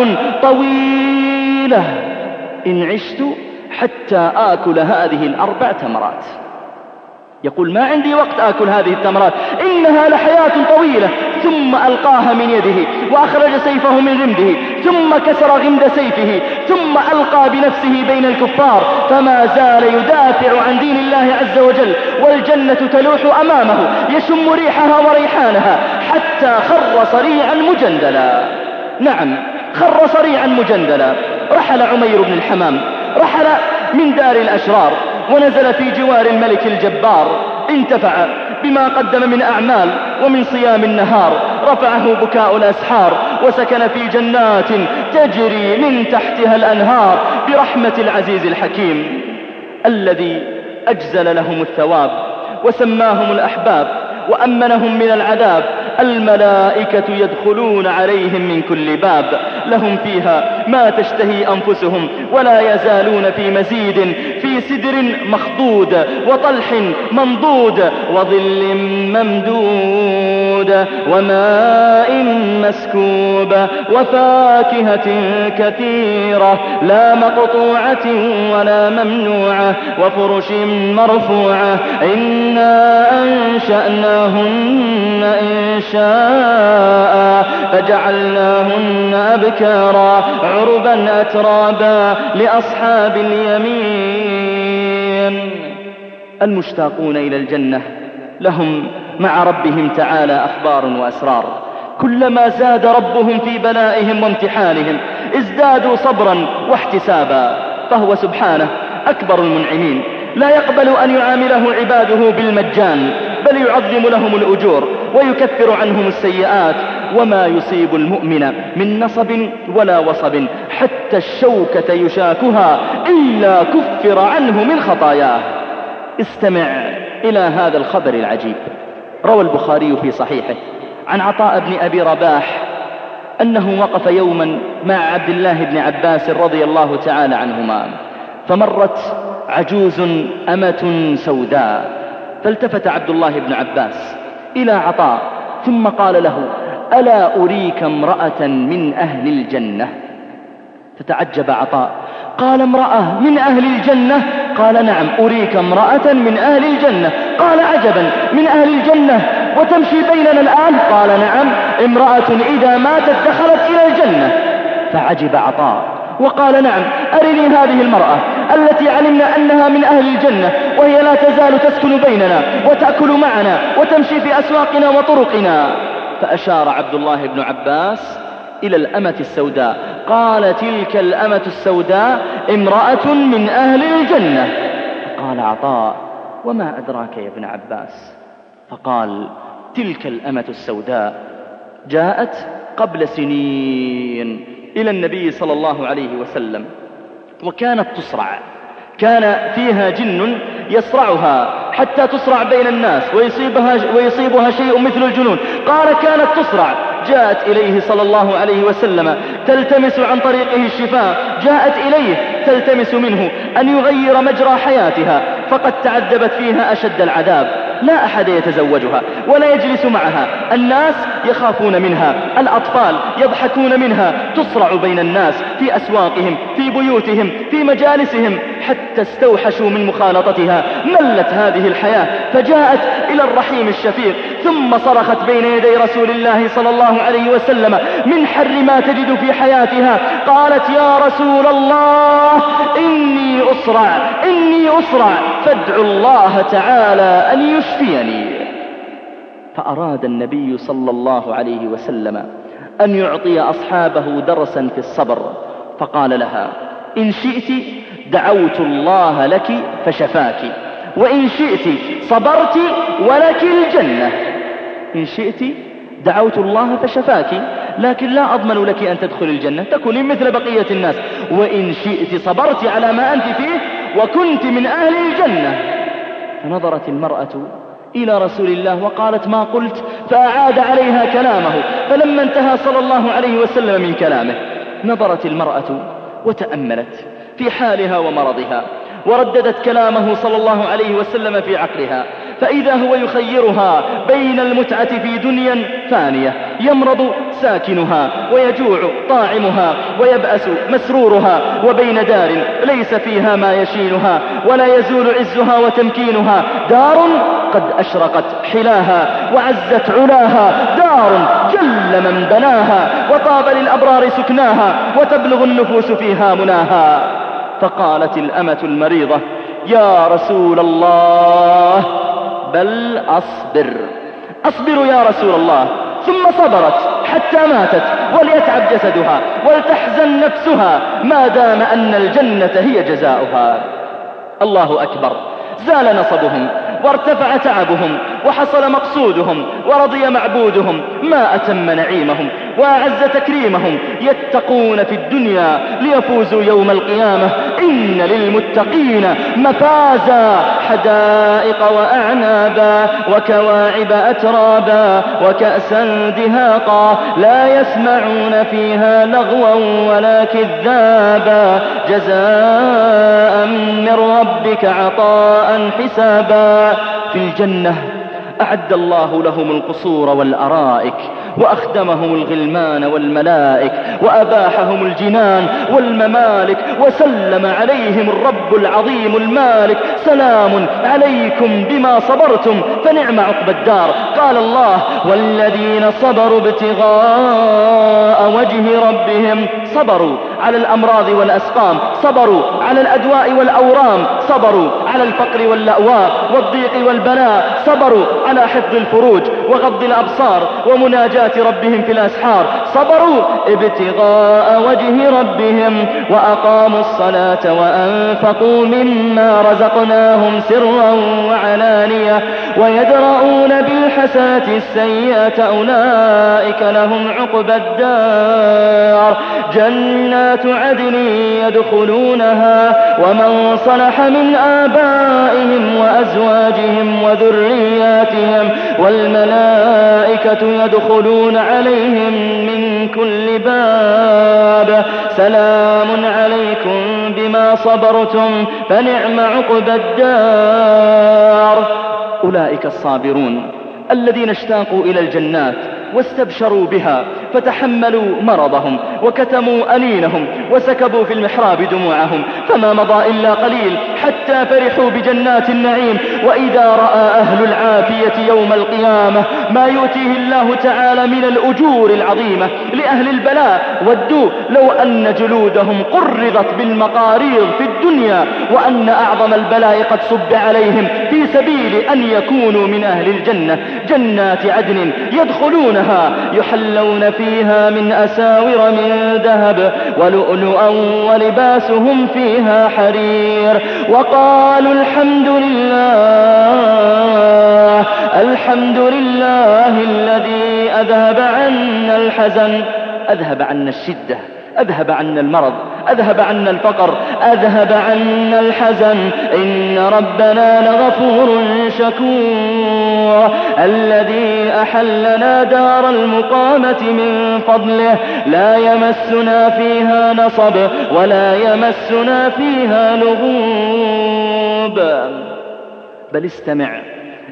طويلة إن عشت حتى آكل هذه الأربع تمرات. يقول: ما عندي وقت آكل هذه التمرات، إنها لحياة طويلة. ثم ألقاها من يده وأخرج سيفه من غمده، ثم كسر غمد سيفه، ثم ألقى بنفسه بين الكفار، فما زال يدافع عن دين الله عز وجل، والجنة تلوح أمامه يشم ريحها وريحانها، حتى خر صريعا مجندلا. نعم، خر صريعا مجندلا. رحل عمير بن الحمام، رحل من دار الأشرار ونزل في جوار الملك الجبار، انتفع بما قدم من أعمال ومن صيام النهار، رفعه بكاء الأسحار، وسكن في جنات تجري من تحتها الأنهار برحمة العزيز الحكيم الذي أجزل لهم الثواب وسماهم الأحباب وأمنهم من العذاب. الملائكة يدخلون عليهم من كل باب، لهم فيها ما تشتهي أنفسهم ولا يزالون في مزيد، في سدر مخضود وطلح منضود وظل ممدود وماء مسكوب وفاكهة كثيرة لا مقطوعة ولا ممنوعة وفرش مرفوعة. إنا أنشأناهن إن شاء فجعلناهن أبكارا عربا أترابا لأصحاب اليمين. المشتاقون إلى الجنة لهم مع ربهم تعالى أخبار وأسرار. كلما زاد ربهم في بلائهم وامتحانهم ازدادوا صبرا واحتسابا، فهو سبحانه أكبر المنعمين، لا يقبل أن يعامله عباده بالمجان، بل يعظم لهم الأجور ويكفر عنهم السيئات. وما يصيب المؤمن من نصب ولا وصب حتى الشوكة يشاكها إلا كفر عنه من خطاياه. استمع إلى هذا الخبر العجيب. روى البخاري في صحيحه عن عطاء بن أبي رباح أنه وقف يوما مع عبد الله بن عباس رضي الله تعالى عنهما، فمرت عجوز أمة سوداء، فالتفت عبد الله بن عباس إلى عطاء ثم قال له: ألا أريك امرأة من أهل الجنة؟ فتعجب عطاء، قال: امرأة من أهل الجنة؟ قال: نعم، أريك امرأة من أهل الجنة. قال: عجبا، من أهل الجنة وتمشي بيننا الآن؟ قال: نعم، امرأة إذا ماتت دخلت إلى الجنة. فعجب عطاء وقال: نعم، أرني هذه المرأة التي علمنا أنها من أهل الجنة وهي لا تزال تسكن بيننا وتأكل معنا وتمشي في أسواقنا وطرقنا. فأشار عبد الله بن عباس إلى الأمة السوداء، قال: تلك الأمة السوداء امرأة من أهل الجنة. قال عطاء: وما أدراك يا ابن عباس؟ فقال: تلك الأمة السوداء جاءت قبل سنين إلى النبي صلى الله عليه وسلم، وكانت تصرع، كان فيها جن يصرعها حتى تصرع بين الناس ويصيبها, ويصيبها شيء مثل الجنون. قال: كانت تصرع، جاءت إليه صلى الله عليه وسلم تلتمس عن طريقه الشفاء، جاءت إليه تلتمس منه أن يغير مجرى حياتها، فقد تعذبت فيها أشد العذاب. لا أحد يتزوجها ولا يجلس معها. الناس يخافون منها، الأطفال يضحكون منها، تصرع بين الناس في أسواقهم، في بيوتهم، في مجالسهم، حتى استوحشوا من مخالطتها. ملت هذه الحياة فجاءت إلى الرحيم الشفيق، ثم صرخت بين يدي رسول الله صلى الله عليه وسلم من حر ما تجد في حياتها. قالت: يا رسول الله، إني أصرع إني أصرع فادعوا الله تعالى أن يشفيني. فأراد النبي صلى الله عليه وسلم أن يعطي أصحابه درسا في الصبر، فقال لها: إن شئت دعوت الله لك فشفاك، وإن شئت صبرت ولك الجنة. إن شئت دعوت الله فشفاك، لكن لا أضمن لك أن تدخل الجنة، تكونين مثل بقية الناس. وإن شئت صبرت على ما أنت فيه وكنت من أهل الجنة. فنظرت المرأة إلى رسول الله وقالت: ما قلت؟ فأعاد عليها كلامه. فلما انتهى صلى الله عليه وسلم من كلامه، نظرت المرأة وتأملت في حالها ومرضها، ورددت كلامه صلى الله عليه وسلم في عقلها، فإذا هو يخيرها بين المتعة في دنيا فانية يمرض ساكنها ويجوع طاعمها ويبأس مسرورها، وبين دار ليس فيها ما يشينها ولا يزول عزها وتمكينها، دار قد أشرقت حلاها وعزت علاها، دار جل من بناها وطاب للأبرار سكناها وتبلغ النفوس فيها مناها. فقالت الأمة المريضة: يا رسول الله، بل أصبر أصبر يا رسول الله. ثم صبرت حتى ماتت، وليتعب جسدها ولتحزن نفسها ما دام أن الجنة هي جزاؤها. الله أكبر، زال نصبهم وارتفع تعبهم وحصل مقصودهم ورضي معبودهم، ما أتم نعيمهم وأعز تكريمهم. يتقون في الدنيا ليفوزوا يوم القيامة. إن للمتقين مفازا، حدائق وأعنابا وكواعب أترابا وكأسا دهاقا، لا يسمعون فيها لغوا ولا كذابا، جزاء من ربك عطاء حسابا. في الجنة أعد الله لهم القصور والأرائك، وأخدمهم الغلمان والملائك، وأباحهم الجنان والممالك، وسلم عليهم الرب العظيم المالك: سلام عليكم بما صبرتم فنعم عقبى الدار. قال الله: والذين صبروا ابتغاء وجه ربهم، صبروا على الأمراض والأسقام، صبروا على الأدواء والأورام، صبروا على الفقر واللأواء والضيق والبلاء، صبروا على حفظ الفروج وغض الأبصار ومناجاة ربهم في الأسحار، صبروا ابتغاء وجه ربهم وأقاموا الصلاة وأنفقوا مما رزقناهم سرا وعلانية ويدرؤون بالحسنة السيئة، أولئك لهم عقبى الدار، جنات عدن يدخلونها ومن صلح من آبائهم وأزواجهم وذرياتهم، والملائكة يدخلون عليهم من كل باب، سلام عليكم بما صبرتم فنعم عقبى الدار. أولئك الصابرون الذين اشتاقوا إلى الجنات واستبشروا بها، فتحملوا مرضهم وكتموا أنينهم وسكبوا في المحراب دموعهم، فما مضى إلا قليل حتى فرحوا بجنات النعيم. وإذا رأى أهل العافية يوم القيامة ما يؤتيه الله تعالى من الأجور العظيمة لأهل البلاء، ودوا لو أن جلودهم قرضت بالمقاريض في الدنيا، وأن أعظم البلاء قد صب عليهم في سبيل أن يكونوا من أهل الجنة. جنات عدن يدخلونها يحلون فيها من أساور من ذهب ولؤلؤا ولباسهم فيها حرير، وقالوا الحمد لله الحمد لله الذي أذهب عنا الحزن، أذهب عنا الشدة، أذهب عنا المرض، أذهب عنا الفقر، أذهب عنا الحزن، إن ربنا لغفور شكور، الذي أحلنا دار المقامة من فضله، لا يمسنا فيها نصب ولا يمسنا فيها لغوب. بل استمع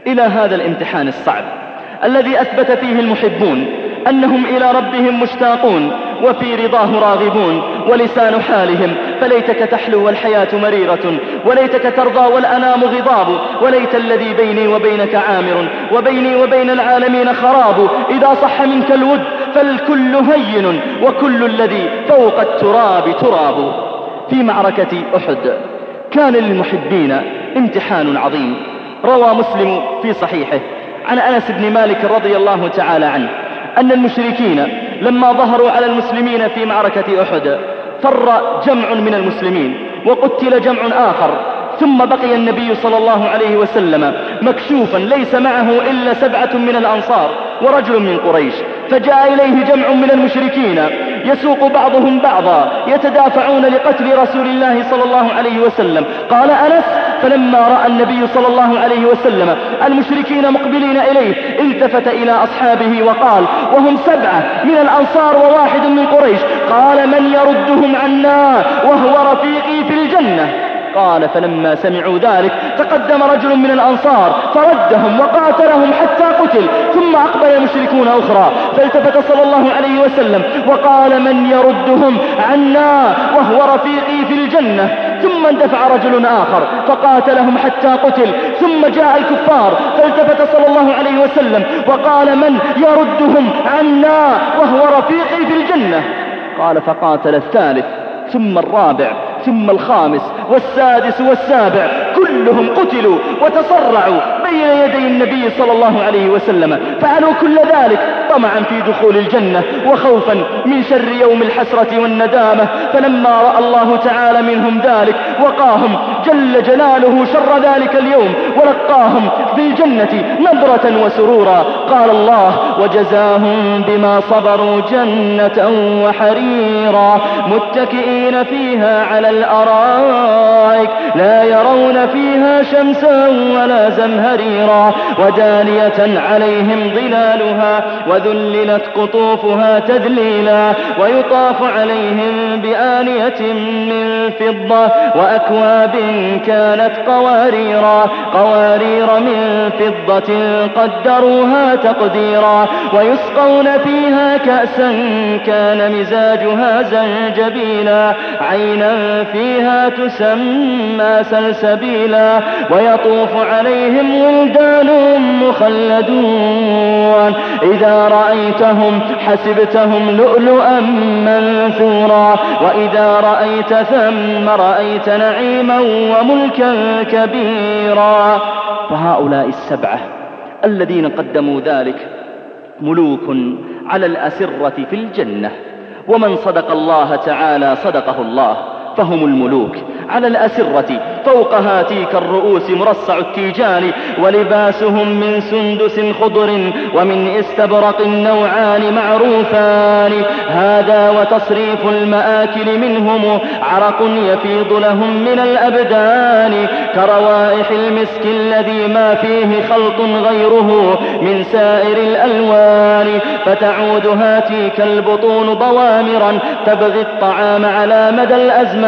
إلى هذا الامتحان الصعب الذي أثبت فيه المحبون أنهم إلى ربهم مشتاقون وفي رضاه راغبون، ولسان حالهم فليتك تحلو والحياة مريرة، وليتك ترضى والأنام غضاب، وليت الذي بيني وبينك عامر وبيني وبين العالمين خراب، إذا صح منك الود فالكل هين وكل الذي فوق التراب تراب. في معركة أحد كان للمحبين امتحان عظيم. روى مسلم في صحيحه عن أنس بن مالك رضي الله تعالى عنه أن المشركين لما ظهروا على المسلمين في معركة أحد فر جمع من المسلمين وقتل جمع آخر، ثم بقي النبي صلى الله عليه وسلم مكشوفا ليس معه إلا سبعة من الأنصار ورجل من قريش، فجاء إليه جمع من المشركين يسوق بعضهم بعضا يتدافعون لقتل رسول الله صلى الله عليه وسلم. قال أنس: فلما رأى النبي صلى الله عليه وسلم المشركين مقبلين إليه التفت إلى أصحابه وقال وهم سبعة من الأنصار وواحد من قريش: قال: من يردهم عنا وهو رفيقي في الجنة؟ قال: فلما سمعوا ذلك تقدم رجل من الأنصار فردهم وقاتلهم حتى قتل، ثم أقبل المشركون أخرى فالتفت صلى الله عليه وسلم وقال: من يردهم عنا وهو رفيقي في الجنة؟ ثم اندفع رجل آخر فقاتلهم حتى قتل، ثم جاء الكفار فالتفت صلى الله عليه وسلم وقال: من يردهم عنا وهو رفيقي في الجنة؟ قال: فقاتل الثالث ثم الرابع ثم الخامس والسادس والسابع، كلهم قتلوا وتصرعوا بين يدي النبي صلى الله عليه وسلم، فعلوا كل ذلك طمعا في دخول الجنة وخوفا من شر يوم الحسرة والندامة. فلما رأى الله تعالى منهم ذلك وقاهم جل جلاله شر ذلك اليوم ولقاهم في الجنة نظرة وسرورا. قال الله: وجزاهم بما صبروا جنة وحريرا متكئين فيها على الأرائك لا يرون فيها شمسا ولا زمهريرا ودانية عليهم ظلالها وذللت قطوفها تذليلا ويطاف عليهم بآنية من فضة وأكواب كانت قواريرا قوارير من فضة قدروها تقديرا ويسقون فيها كأسا كان مزاجها زنجبيلا عينا فيها تسمى سلسبيلا ويطوف عليهم ولدان مخلدون إذا رأيتهم حسبتهم لؤلؤا منثورا وإذا رأيت ثم رأيت نعيما وملكا كبيرا. فهؤلاء السبعة الذين قدموا ذلك ملوك على الأسرة في الجنة، ومن صدق الله تعالى صدقه الله، فهم الملوك على الأسرة فوق هاتيك الرؤوس مرصع التيجان ولباسهم من سندس خضر ومن استبرق النوعان معروفان. هذا وتصريف المآكل منهم عرق يفيض لهم من الأبدان كروائح المسك الذي ما فيه خلط غيره من سائر الألوان. فتعود هاتيك البطون ضوامرا تبغي الطعام على مدى الأزمان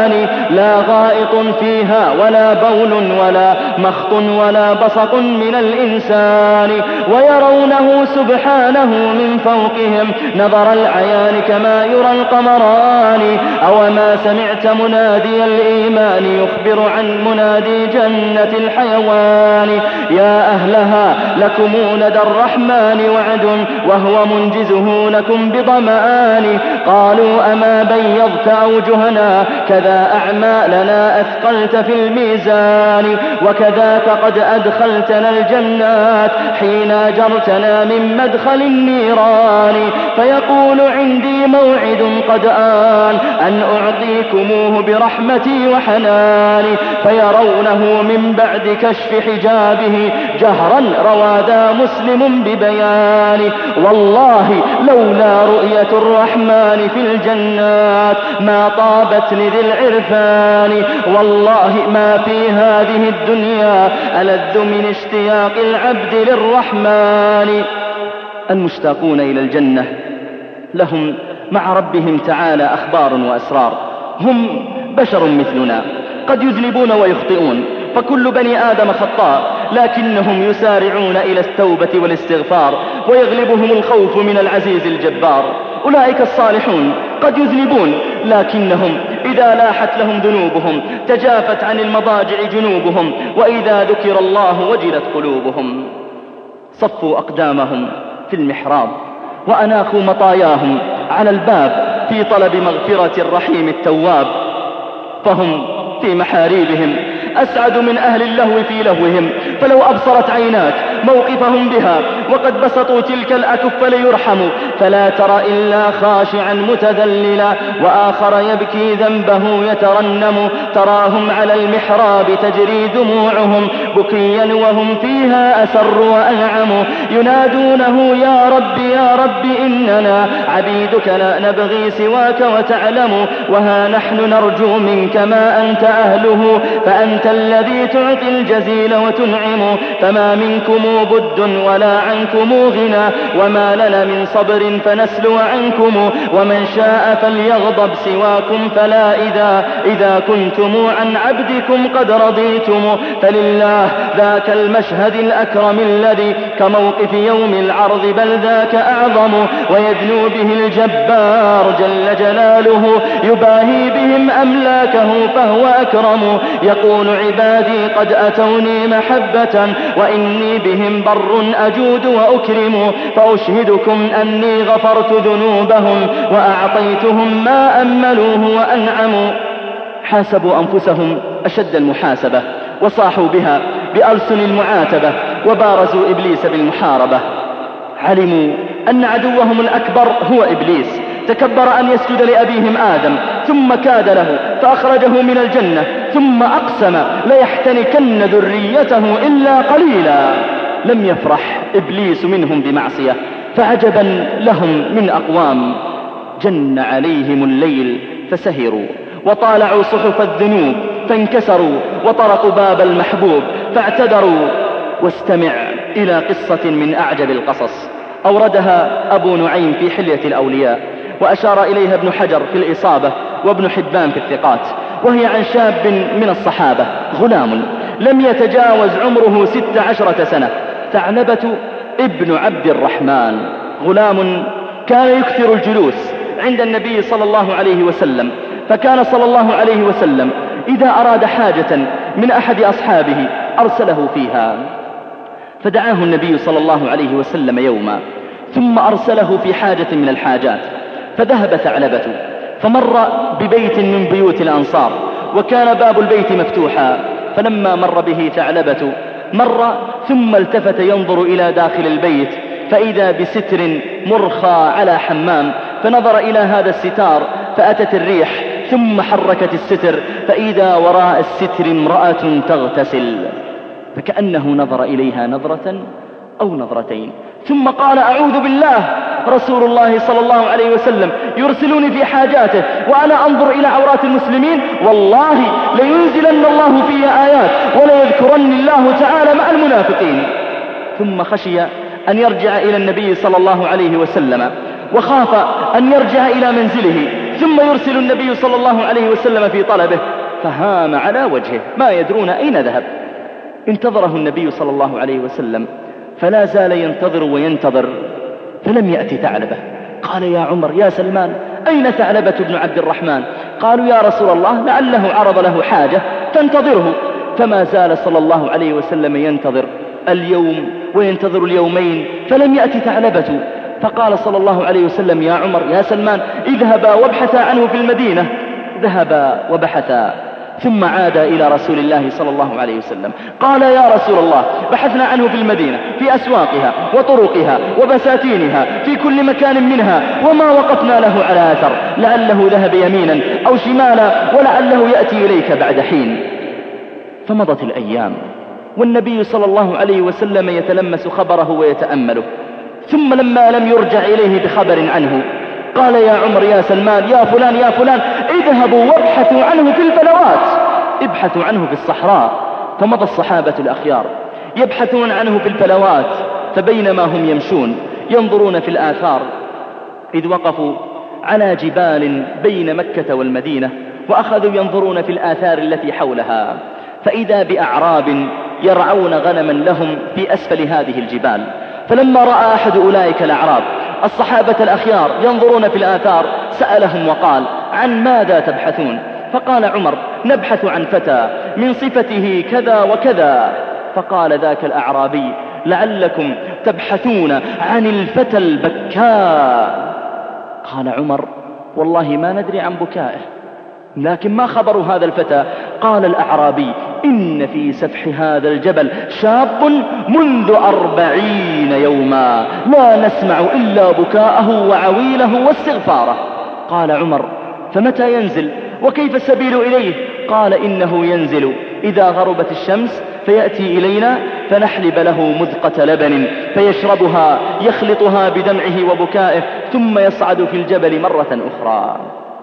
لا غائط فيها ولا بول ولا مخط ولا بصق من الإنسان ويرونه سبحانه من فوقهم نظر العيان كما يرى القمران. أو ما سمعت منادي الإيمان يخبر عن منادي جنة الحيوان يا أهلها لكم ندى الرحمن وعد وهو منجزه لكم بضمان. قالوا أما بيضت أوجهنا كذا أعمالنا أثقلت في الميزان وكذاك قد أدخلتنا الجنات حين أجرتنا من مدخل النيران. فيقول عندي موعد قد آن أن أعطيكموه برحمتي وحناني فيرونه من بعد كشف حجابه جهرا روى ذا مسلم ببيان. والله لولا رؤية الرحمن في الجنات ما طابت لذي العرفان. والله ما في هذه الدنيا ألذ من اشتياق العبد للرحمن. المشتاقون إلى الجنة لهم مع ربهم تعالى أخبار وأسرار. هم بشر مثلنا قد يذنبون ويخطئون فكل بني آدم خطاء لكنهم يسارعون إلى التوبة والاستغفار ويغلبهم الخوف من العزيز الجبار. أولئك الصالحون قد يذنبون، لكنهم إذا لاحت لهم ذنوبهم تجافت عن المضاجع جنوبهم، وإذا ذكر الله وجلت قلوبهم. صفوا أقدامهم في المحراب وأناخوا مطاياهم على الباب في طلب مغفرة الرحيم التواب، فهم في محاريبهم أسعد من أهل اللهو في لهوهم. فلو أبصرت عيناك موقفهم بها وقد بسطوا تلك الأكف ليرحموا، فلا ترى إلا خاشعا متذللا وآخر يبكي ذنبه يترنم. تراهم على المحراب تجري دموعهم بكيا وهم فيها أسر وأنعم، ينادونه يا رب يا رب إننا عبيدك لا نبغي سواك وتعلم، وها نحن نرجو منك ما أنت أهله، فأنت الذي تعطي الجزيل وتنعم. فما منكم بد ولا عنكم غنى، وما لنا من صبر فنسلو عنكم، ومن شاء فليغضب سواكم فلا إذا إذا كنتم عن عبدكم قد رضيتم. فلله ذاك المشهد الأكرم الذي كموقف يوم العرض بل ذاك أعظم، ويدنو به الجبار جل جلاله يباهي بهم أملاكه فهو أكرم. يقول عبادي قد أتوني محبة وإني بهم بر أجود وأكرم، فأشهدكم أني غفرت ذنوبهم وأعطيتهم ما أملوه وأنعموا. حاسبوا أنفسهم أشد المحاسبة وصاحوا بها بألسن المعاتبة وبارزوا إبليس بالمحاربة. علموا أن عدوهم الأكبر هو إبليس، تكبر أن يسجد لأبيهم آدم ثم كاد له فأخرجه من الجنة، ثم أقسم ليحتنكن ذريته إلا قليلا. لم يفرح إبليس منهم بمعصية، فعجبا لهم من أقوام جن عليهم الليل فسهروا، وطالعوا صحف الذنوب فانكسروا، وطرقوا باب المحبوب فاعتذروا. واستمع إلى قصة من أعجب القصص أوردها أبو نعيم في حلية الأولياء، وأشار إليها ابن حجر في الإصابة وابن حبان في الثقات، وهي عن شاب من الصحابة غلام لم يتجاوز عمره ست عشرة سنة، ثعلبة ابن عبد الرحمن. غلام كان يكثر الجلوس عند النبي صلى الله عليه وسلم، فكان صلى الله عليه وسلم إذا أراد حاجة من أحد أصحابه أرسله فيها. فدعاه النبي صلى الله عليه وسلم يوما ثم أرسله في حاجة من الحاجات، فذهب ثعلبة فمر ببيت من بيوت الأنصار وكان باب البيت مفتوحا، فلما مر به ثعلبة مر ثم التفت ينظر إلى داخل البيت فإذا بستر مرخى على حمام، فنظر إلى هذا الستار فأتت الريح ثم حركت الستر فإذا وراء الستر امرأة تغتسل، فكأنه نظر إليها نظرة أو نظرتين ثم قال أعوذ بالله، رسول الله صلى الله عليه وسلم يرسلني في حاجاته وأنا أنظر إلى عورات المسلمين، والله لينزلن الله في آيات وليذكرن الله تعالى مع المنافقين. ثم خشي أن يرجع إلى النبي صلى الله عليه وسلم وخاف أن يرجع إلى منزله ثم يرسل النبي صلى الله عليه وسلم في طلبه، فهام على وجهه ما يدرون أين ذهب. انتظره النبي صلى الله عليه وسلم فلا زال ينتظر وينتظر فلم يأتي ثعلبة. قال يا عمر يا سلمان أين ثعلبة بن عبد الرحمن؟ قالوا يا رسول الله لعله عرض له حاجة فانتظره. فما زال صلى الله عليه وسلم ينتظر اليوم وينتظر اليومين فلم يأتي ثعلبة. فقال صلى الله عليه وسلم يا عمر يا سلمان اذهبا وابحثا عنه في المدينة. ذهبا وبحثا ثم عاد إلى رسول الله صلى الله عليه وسلم قال يا رسول الله بحثنا عنه في المدينة في أسواقها وطرقها وبساتينها في كل مكان منها وما وقفنا له على أثر، لعله ذهب يمينا أو شمالا ولعله يأتي إليك بعد حين. فمضت الأيام والنبي صلى الله عليه وسلم يتلمس خبره ويتأمله، ثم لما لم يرجع إليه بخبر عنه قال يا عمر يا سلمان يا فلان يا فلان اذهبوا وابحثوا عنه في الفلوات، ابحثوا عنه في الصحراء. فمضى الصحابة الأخيار يبحثون عنه في الفلوات، فبينما هم يمشون ينظرون في الآثار إذ وقفوا على جبال بين مكة والمدينة وأخذوا ينظرون في الآثار التي حولها، فإذا بأعراب يرعون غنما لهم في أسفل هذه الجبال. فلما رأى أحد أولئك الأعراب الصحابة الأخيار ينظرون في الآثار سألهم وقال: عن ماذا تبحثون؟ فقال عمر: نبحث عن فتى من صفته كذا وكذا. فقال ذاك الأعرابي: لعلكم تبحثون عن الفتى البكاء. قال عمر: والله ما ندري عن بكائه، لكن ما خبر هذا الفتى؟ قال الأعرابي: إن في سفح هذا الجبل شاب منذ أربعين يوما لا نسمع إلا بكاءه وعويله واستغفاره. قال عمر: فمتى ينزل وكيف السبيل إليه؟ قال: إنه ينزل إذا غربت الشمس فيأتي إلينا فنحلب له مذقة لبن فيشربها يخلطها بدمعه وبكائه ثم يصعد في الجبل مرة أخرى.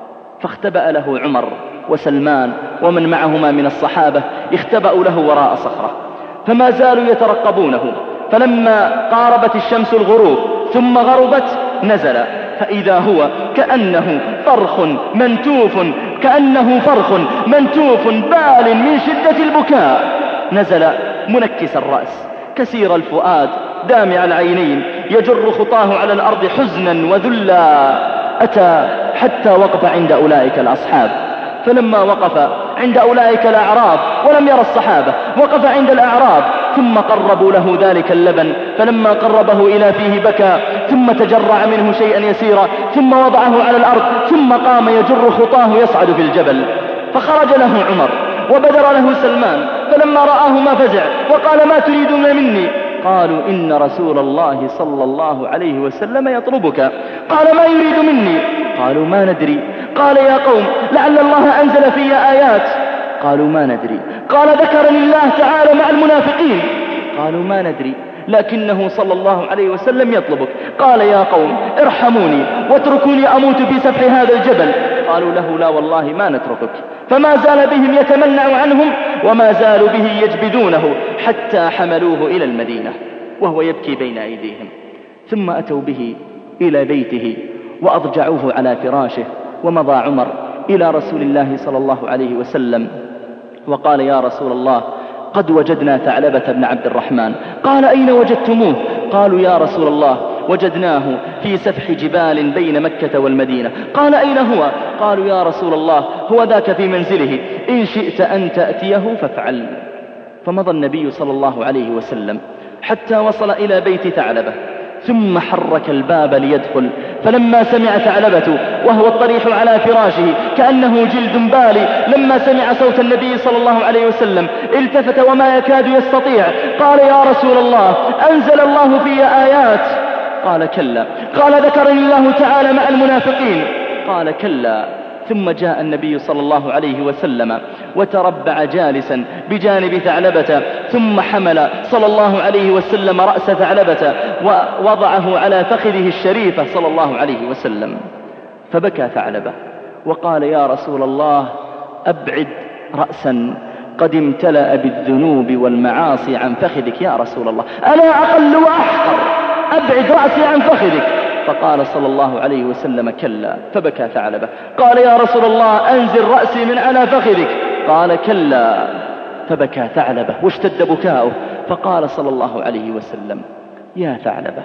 فاختبأ له عمر وسلمان ومن معهما من الصحابة، اختبأوا له وراء صخرة، فما زالوا يترقبونه. فلما قاربت الشمس الغروب ثم غربت نزل، فإذا هو كأنه فرخ منتوف كأنه فرخ منتوف بال من شدة البكاء. نزل منكس الرأس كسير الفؤاد دامع العينين يجر خطاه على الأرض حزنا وذلا. أتى حتى وقف عند أولئك الأصحاب، فلما وقف عند أولئك الأعراب ولم يرى الصحابة وقف عند الأعراب، ثم قربوا له ذلك اللبن، فلما قربه إلى فيه بكى، ثم تجرع منه شيئا يسيرا، ثم وضعه على الأرض، ثم قام يجر خطاه يصعد في الجبل. فخرج له عمر وبدر له سلمان، فلما رآه ما فزع وقال: ما تريدون مني؟ قالوا: إن رسول الله صلى الله عليه وسلم يطلبك. قال: ما يريد مني؟ قالوا: ما ندري. قال: يا قوم لعل الله أنزل في آيات. قالوا: ما ندري. قال: ذكرني الله تعالى مع المنافقين. قالوا: ما ندري، لكنه صلى الله عليه وسلم يطلبك. قال: يا قوم ارحموني واتركوني أموت في سفح هذا الجبل. قالوا له: لا والله ما نتركك. فما زال بهم يتمنع عنهم وما زالوا به يجبدونه حتى حملوه إلى المدينة وهو يبكي بين أيديهم. ثم أتوا به إلى بيته وأضجعوه على فراشه، ومضى عمر إلى رسول الله صلى الله عليه وسلم وقال: يا رسول الله، قد وجدنا ثعلبة بن عبد الرحمن. قال: أين وجدتموه؟ قالوا: يا رسول الله، وجدناه في سفح جبال بين مكة والمدينة. قال: أين هو؟ قالوا: يا رسول الله، هو ذاك في منزله، إن شئت أن تأتيه فافعل. فمضى النبي صلى الله عليه وسلم حتى وصل إلى بيت ثعلبة، ثم حرك الباب ليدخل، فلما سمع ثعلبة وهو الطريح على فراشه كأنه جلد بالي، لما سمع صوت النبي صلى الله عليه وسلم التفت وما يكاد يستطيع. قال: يا رسول الله، أنزل الله في آيات. قال: كلا. قال: ذكرني الله تعالى مع المنافقين. قال: كلا. ثم جاء النبي صلى الله عليه وسلم وتربع جالسا بجانب ثعلبة، ثم حمل صلى الله عليه وسلم رأس ثعلبة ووضعه على فخذه الشريفة صلى الله عليه وسلم، فبكى ثعلبة وقال: يا رسول الله، أبعد رأسا قد امتلأ بالذنوب والمعاصي عن فخذك يا رسول الله، أنا أقل وأحقر، أبعد رأسي عن فخذك. فقال صلى الله عليه وسلم: كلا. فبكى ثعلبة. قال: يا رسول الله، أنزل رأسي من على فخذك. قال: كلا. فبكى ثعلبة واشتد بكاؤه. فقال صلى الله عليه وسلم: يا ثعلبة،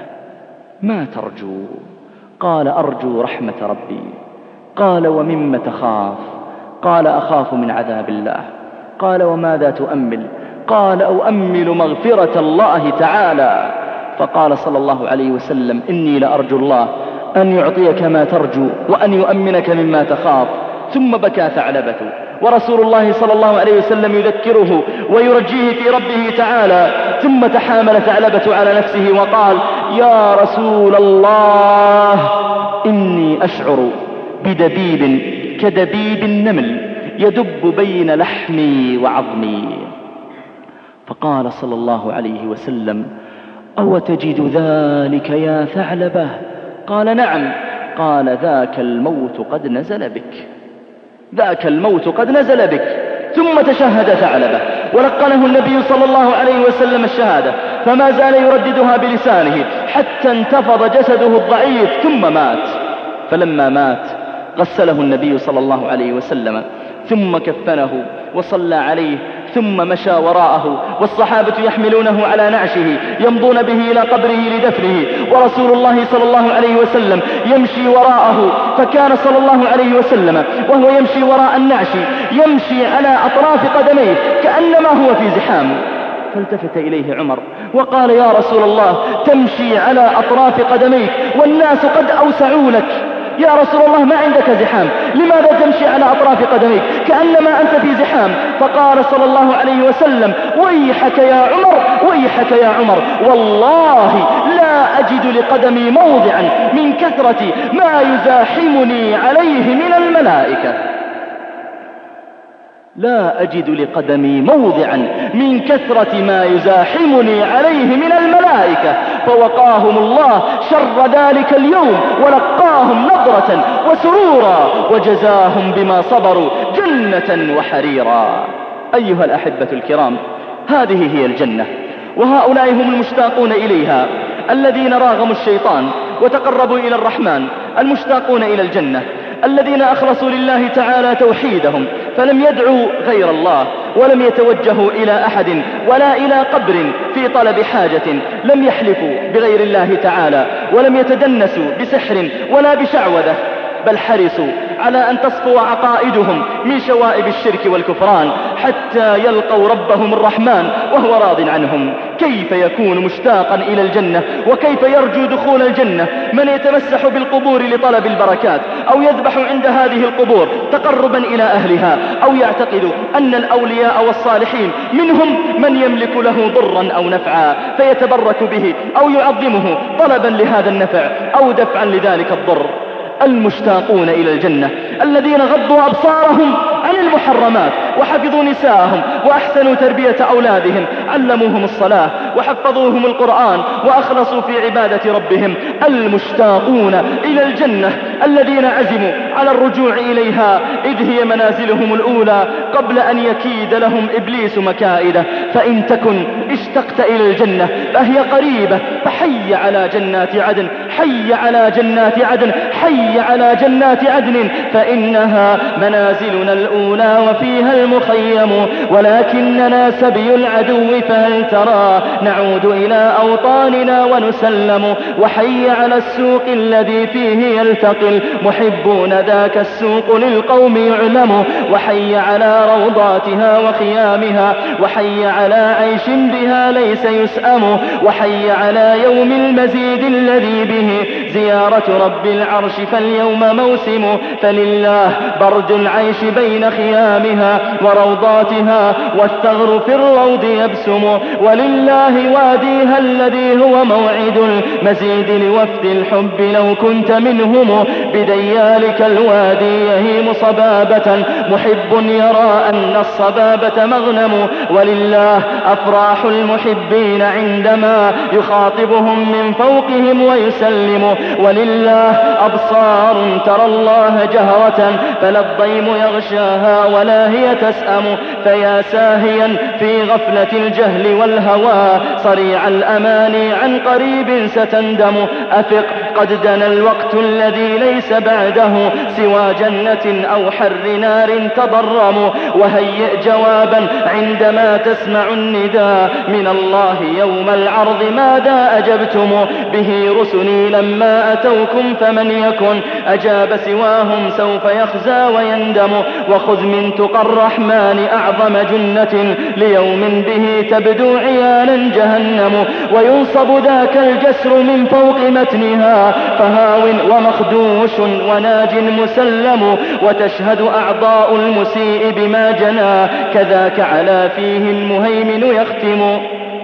ما ترجو؟ قال: أرجو رحمة ربي. قال: ومما تخاف؟ قال: أخاف من عذاب الله. قال: وماذا تؤمل؟ قال: أؤمل مغفرة الله تعالى. فقال صلى الله عليه وسلم: إني لأرجو الله أن يعطيك ما ترجو وأن يؤمنك مما تخاف. ثم بكى ثعلبة، ورسول الله صلى الله عليه وسلم يذكره ويرجيه في ربه تعالى. ثم تحامل ثعلبة على نفسه وقال: يا رسول الله، إني أشعر بدبيب كدبيب النمل يدب بين لحمي وعظمي. فقال صلى الله عليه وسلم: أو تجد ذلك يا ثعلبة؟ قال: نعم. قال: ذاك الموت قد نزل بك، ذاك الموت قد نزل بك. ثم تشهد ثعلبة ولقنه النبي صلى الله عليه وسلم الشهادة، فما زال يرددها بلسانه حتى انتفض جسده الضعيف ثم مات. فلما مات غسله النبي صلى الله عليه وسلم، ثم كفنه وصلى عليه ثم مشى وراءه، والصحابة يحملونه على نعشه يمضون به إلى قبره لدفنه، ورسول الله صلى الله عليه وسلم يمشي وراءه. فكان صلى الله عليه وسلم وهو يمشي وراء النعش يمشي على أطراف قدميه كأنما هو في زحام. فالتفت إليه عمر وقال: يا رسول الله، تمشي على أطراف قدميك والناس قد أوسعوا لك، يا رسول الله ما عندك زحام، لماذا تمشي على أطراف قدميك كأنما أنت في زحام؟ فقال صلى الله عليه وسلم: ويحك يا عمر، ويحك يا عمر، والله لا أجد لقدمي موضعا من كثرة ما يزاحمني عليه من الملائكة، لا أجد لقدمي موضعا من كثرة ما يزاحمني عليه من الملائكة. فوقاهم الله شر ذلك اليوم ولقاهم نظرة وسرورا وجزاهم بما صبروا جنة وحريرا. أيها الأحبة الكرام، هذه هي الجنة، وهؤلاء هم المشتاقون إليها الذين راغموا الشيطان وتقربوا إلى الرحمن، المشتاقون إلى الجنة الذين أخلصوا لله تعالى توحيدهم، فلم يدعوا غير الله ولم يتوجهوا إلى أحد ولا إلى قبر في طلب حاجة، لم يحلفوا بغير الله تعالى ولم يتدنسوا بسحر ولا بشعوذة، بل حرصوا على أن تصفو عقائدهم من شوائب الشرك والكفران حتى يلقوا ربهم الرحمن وهو راض عنهم. كيف يكون مشتاقا إلى الجنة وكيف يرجو دخول الجنة من يتمسح بالقبور لطلب البركات، أو يذبح عند هذه القبور تقربا إلى أهلها، أو يعتقد أن الأولياء والصالحين منهم من يملك له ضرا أو نفعا فيتبرك به أو يعظمه طلبا لهذا النفع أو دفعا لذلك الضر. المشتاقون إلى الجنة الذين غضوا أبصارهم عن المحرمات وحفظوا نساءهم وأحسنوا تربية أولادهم، علموهم الصلاة وحفظوهم القرآن وأخلصوا في عبادة ربهم. المشتاقون إلى الجنة الذين عزموا على الرجوع إليها إذ هي منازلهم الأولى قبل أن يكيد لهم إبليس مكائده. فإن تكن اشتقت إلى الجنة فهي قريبة، فحي على جنات عدن، حي على جنات عدن، حي على جنات عدن، فإنها منازلنا الأولى وفيها المخيم، ولكننا سبي العدو فهل ترى نعود إلى أوطاننا ونسلم. وحي على السوق الذي فيه يلتقي المحبون، ذاك السوق للقوم يعلم. وحي على روضاتها وخيامها، وحي على عيش بها ليس يسأم. وحي على يوم المزيد الذي به زيارة رب العرش، فاليوم موسم. فلله برد العيش بين خيامها وروضاتها، والثغر في الروض يبسم. ولله واديها الذي هو موعد المزيد لوفد الحب لو كنت منهم. بديالك الوادي يهيم صبابة، محب يرى أن الصبابة مغنم. ولله أفراح المحبين عندما يخاطبهم من فوقهم ويسلم. ولله أبصار ترى الله جهرة، فلا الضيم يغشاها ولا هي تسأم. فيا ساهيا في غفلة الجهل والهوى، صريع الأماني عن قريب ستندم. أفق قد دنا الوقت الذي ليس بعده سوى جنة أو حر نار تضرم. وهيئ جوابا عندما تسمع النداء من الله يوم العرض، ماذا أجبتم به رسلي لما أتوكم؟ فمن يكن أجاب سواهم سوف يخزى ويندم. وخذ من تقى الرحمن أعظم جنة ليوم به تبدو عيانا جهنم. وينصب ذاك الجسر من فوق متنها، فهاو ومخدوش وناج مسلم. وتشهد أعضاء المسيء بما جنى، كذاك على فيه المهيمن يختم.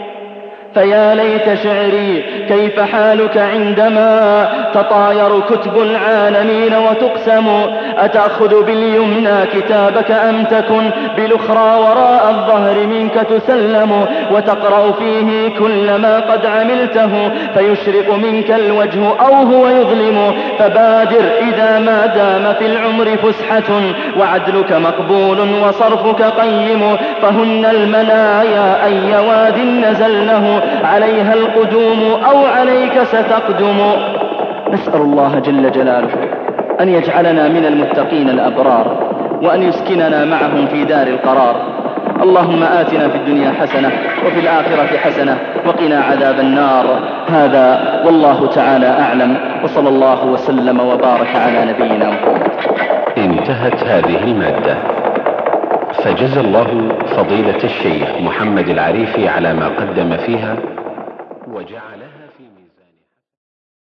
فيا ليت شعري كيف حالك عندما تطاير كتب العالمين وتقسم. أتأخذ باليمنى كتابك أم تكن بالأخرى وراء الظهر منك تسلم. وتقرأ فيه كل ما قد عملته، فيشرق منك الوجه أو هو يظلم. فبادر إذا ما دام في العمر فسحة، وعدلك مقبول وصرفك قيم. فهن المنايا أي واد نزلنه، عليها القدوم أو عليك ستقدم. نسأل الله جل جلاله أن يجعلنا من المتقين الأبرار، وأن يسكننا معهم في دار القرار. اللهم آتنا في الدنيا حسنة وفي الآخرة حسنة وقنا عذاب النار. هذا والله تعالى أعلم، وصلى الله وسلم وبارك على نبينا محمد. انتهت هذه المادة، فجزى الله فضيلة الشيخ محمد العريفي على ما قدم فيها وجعل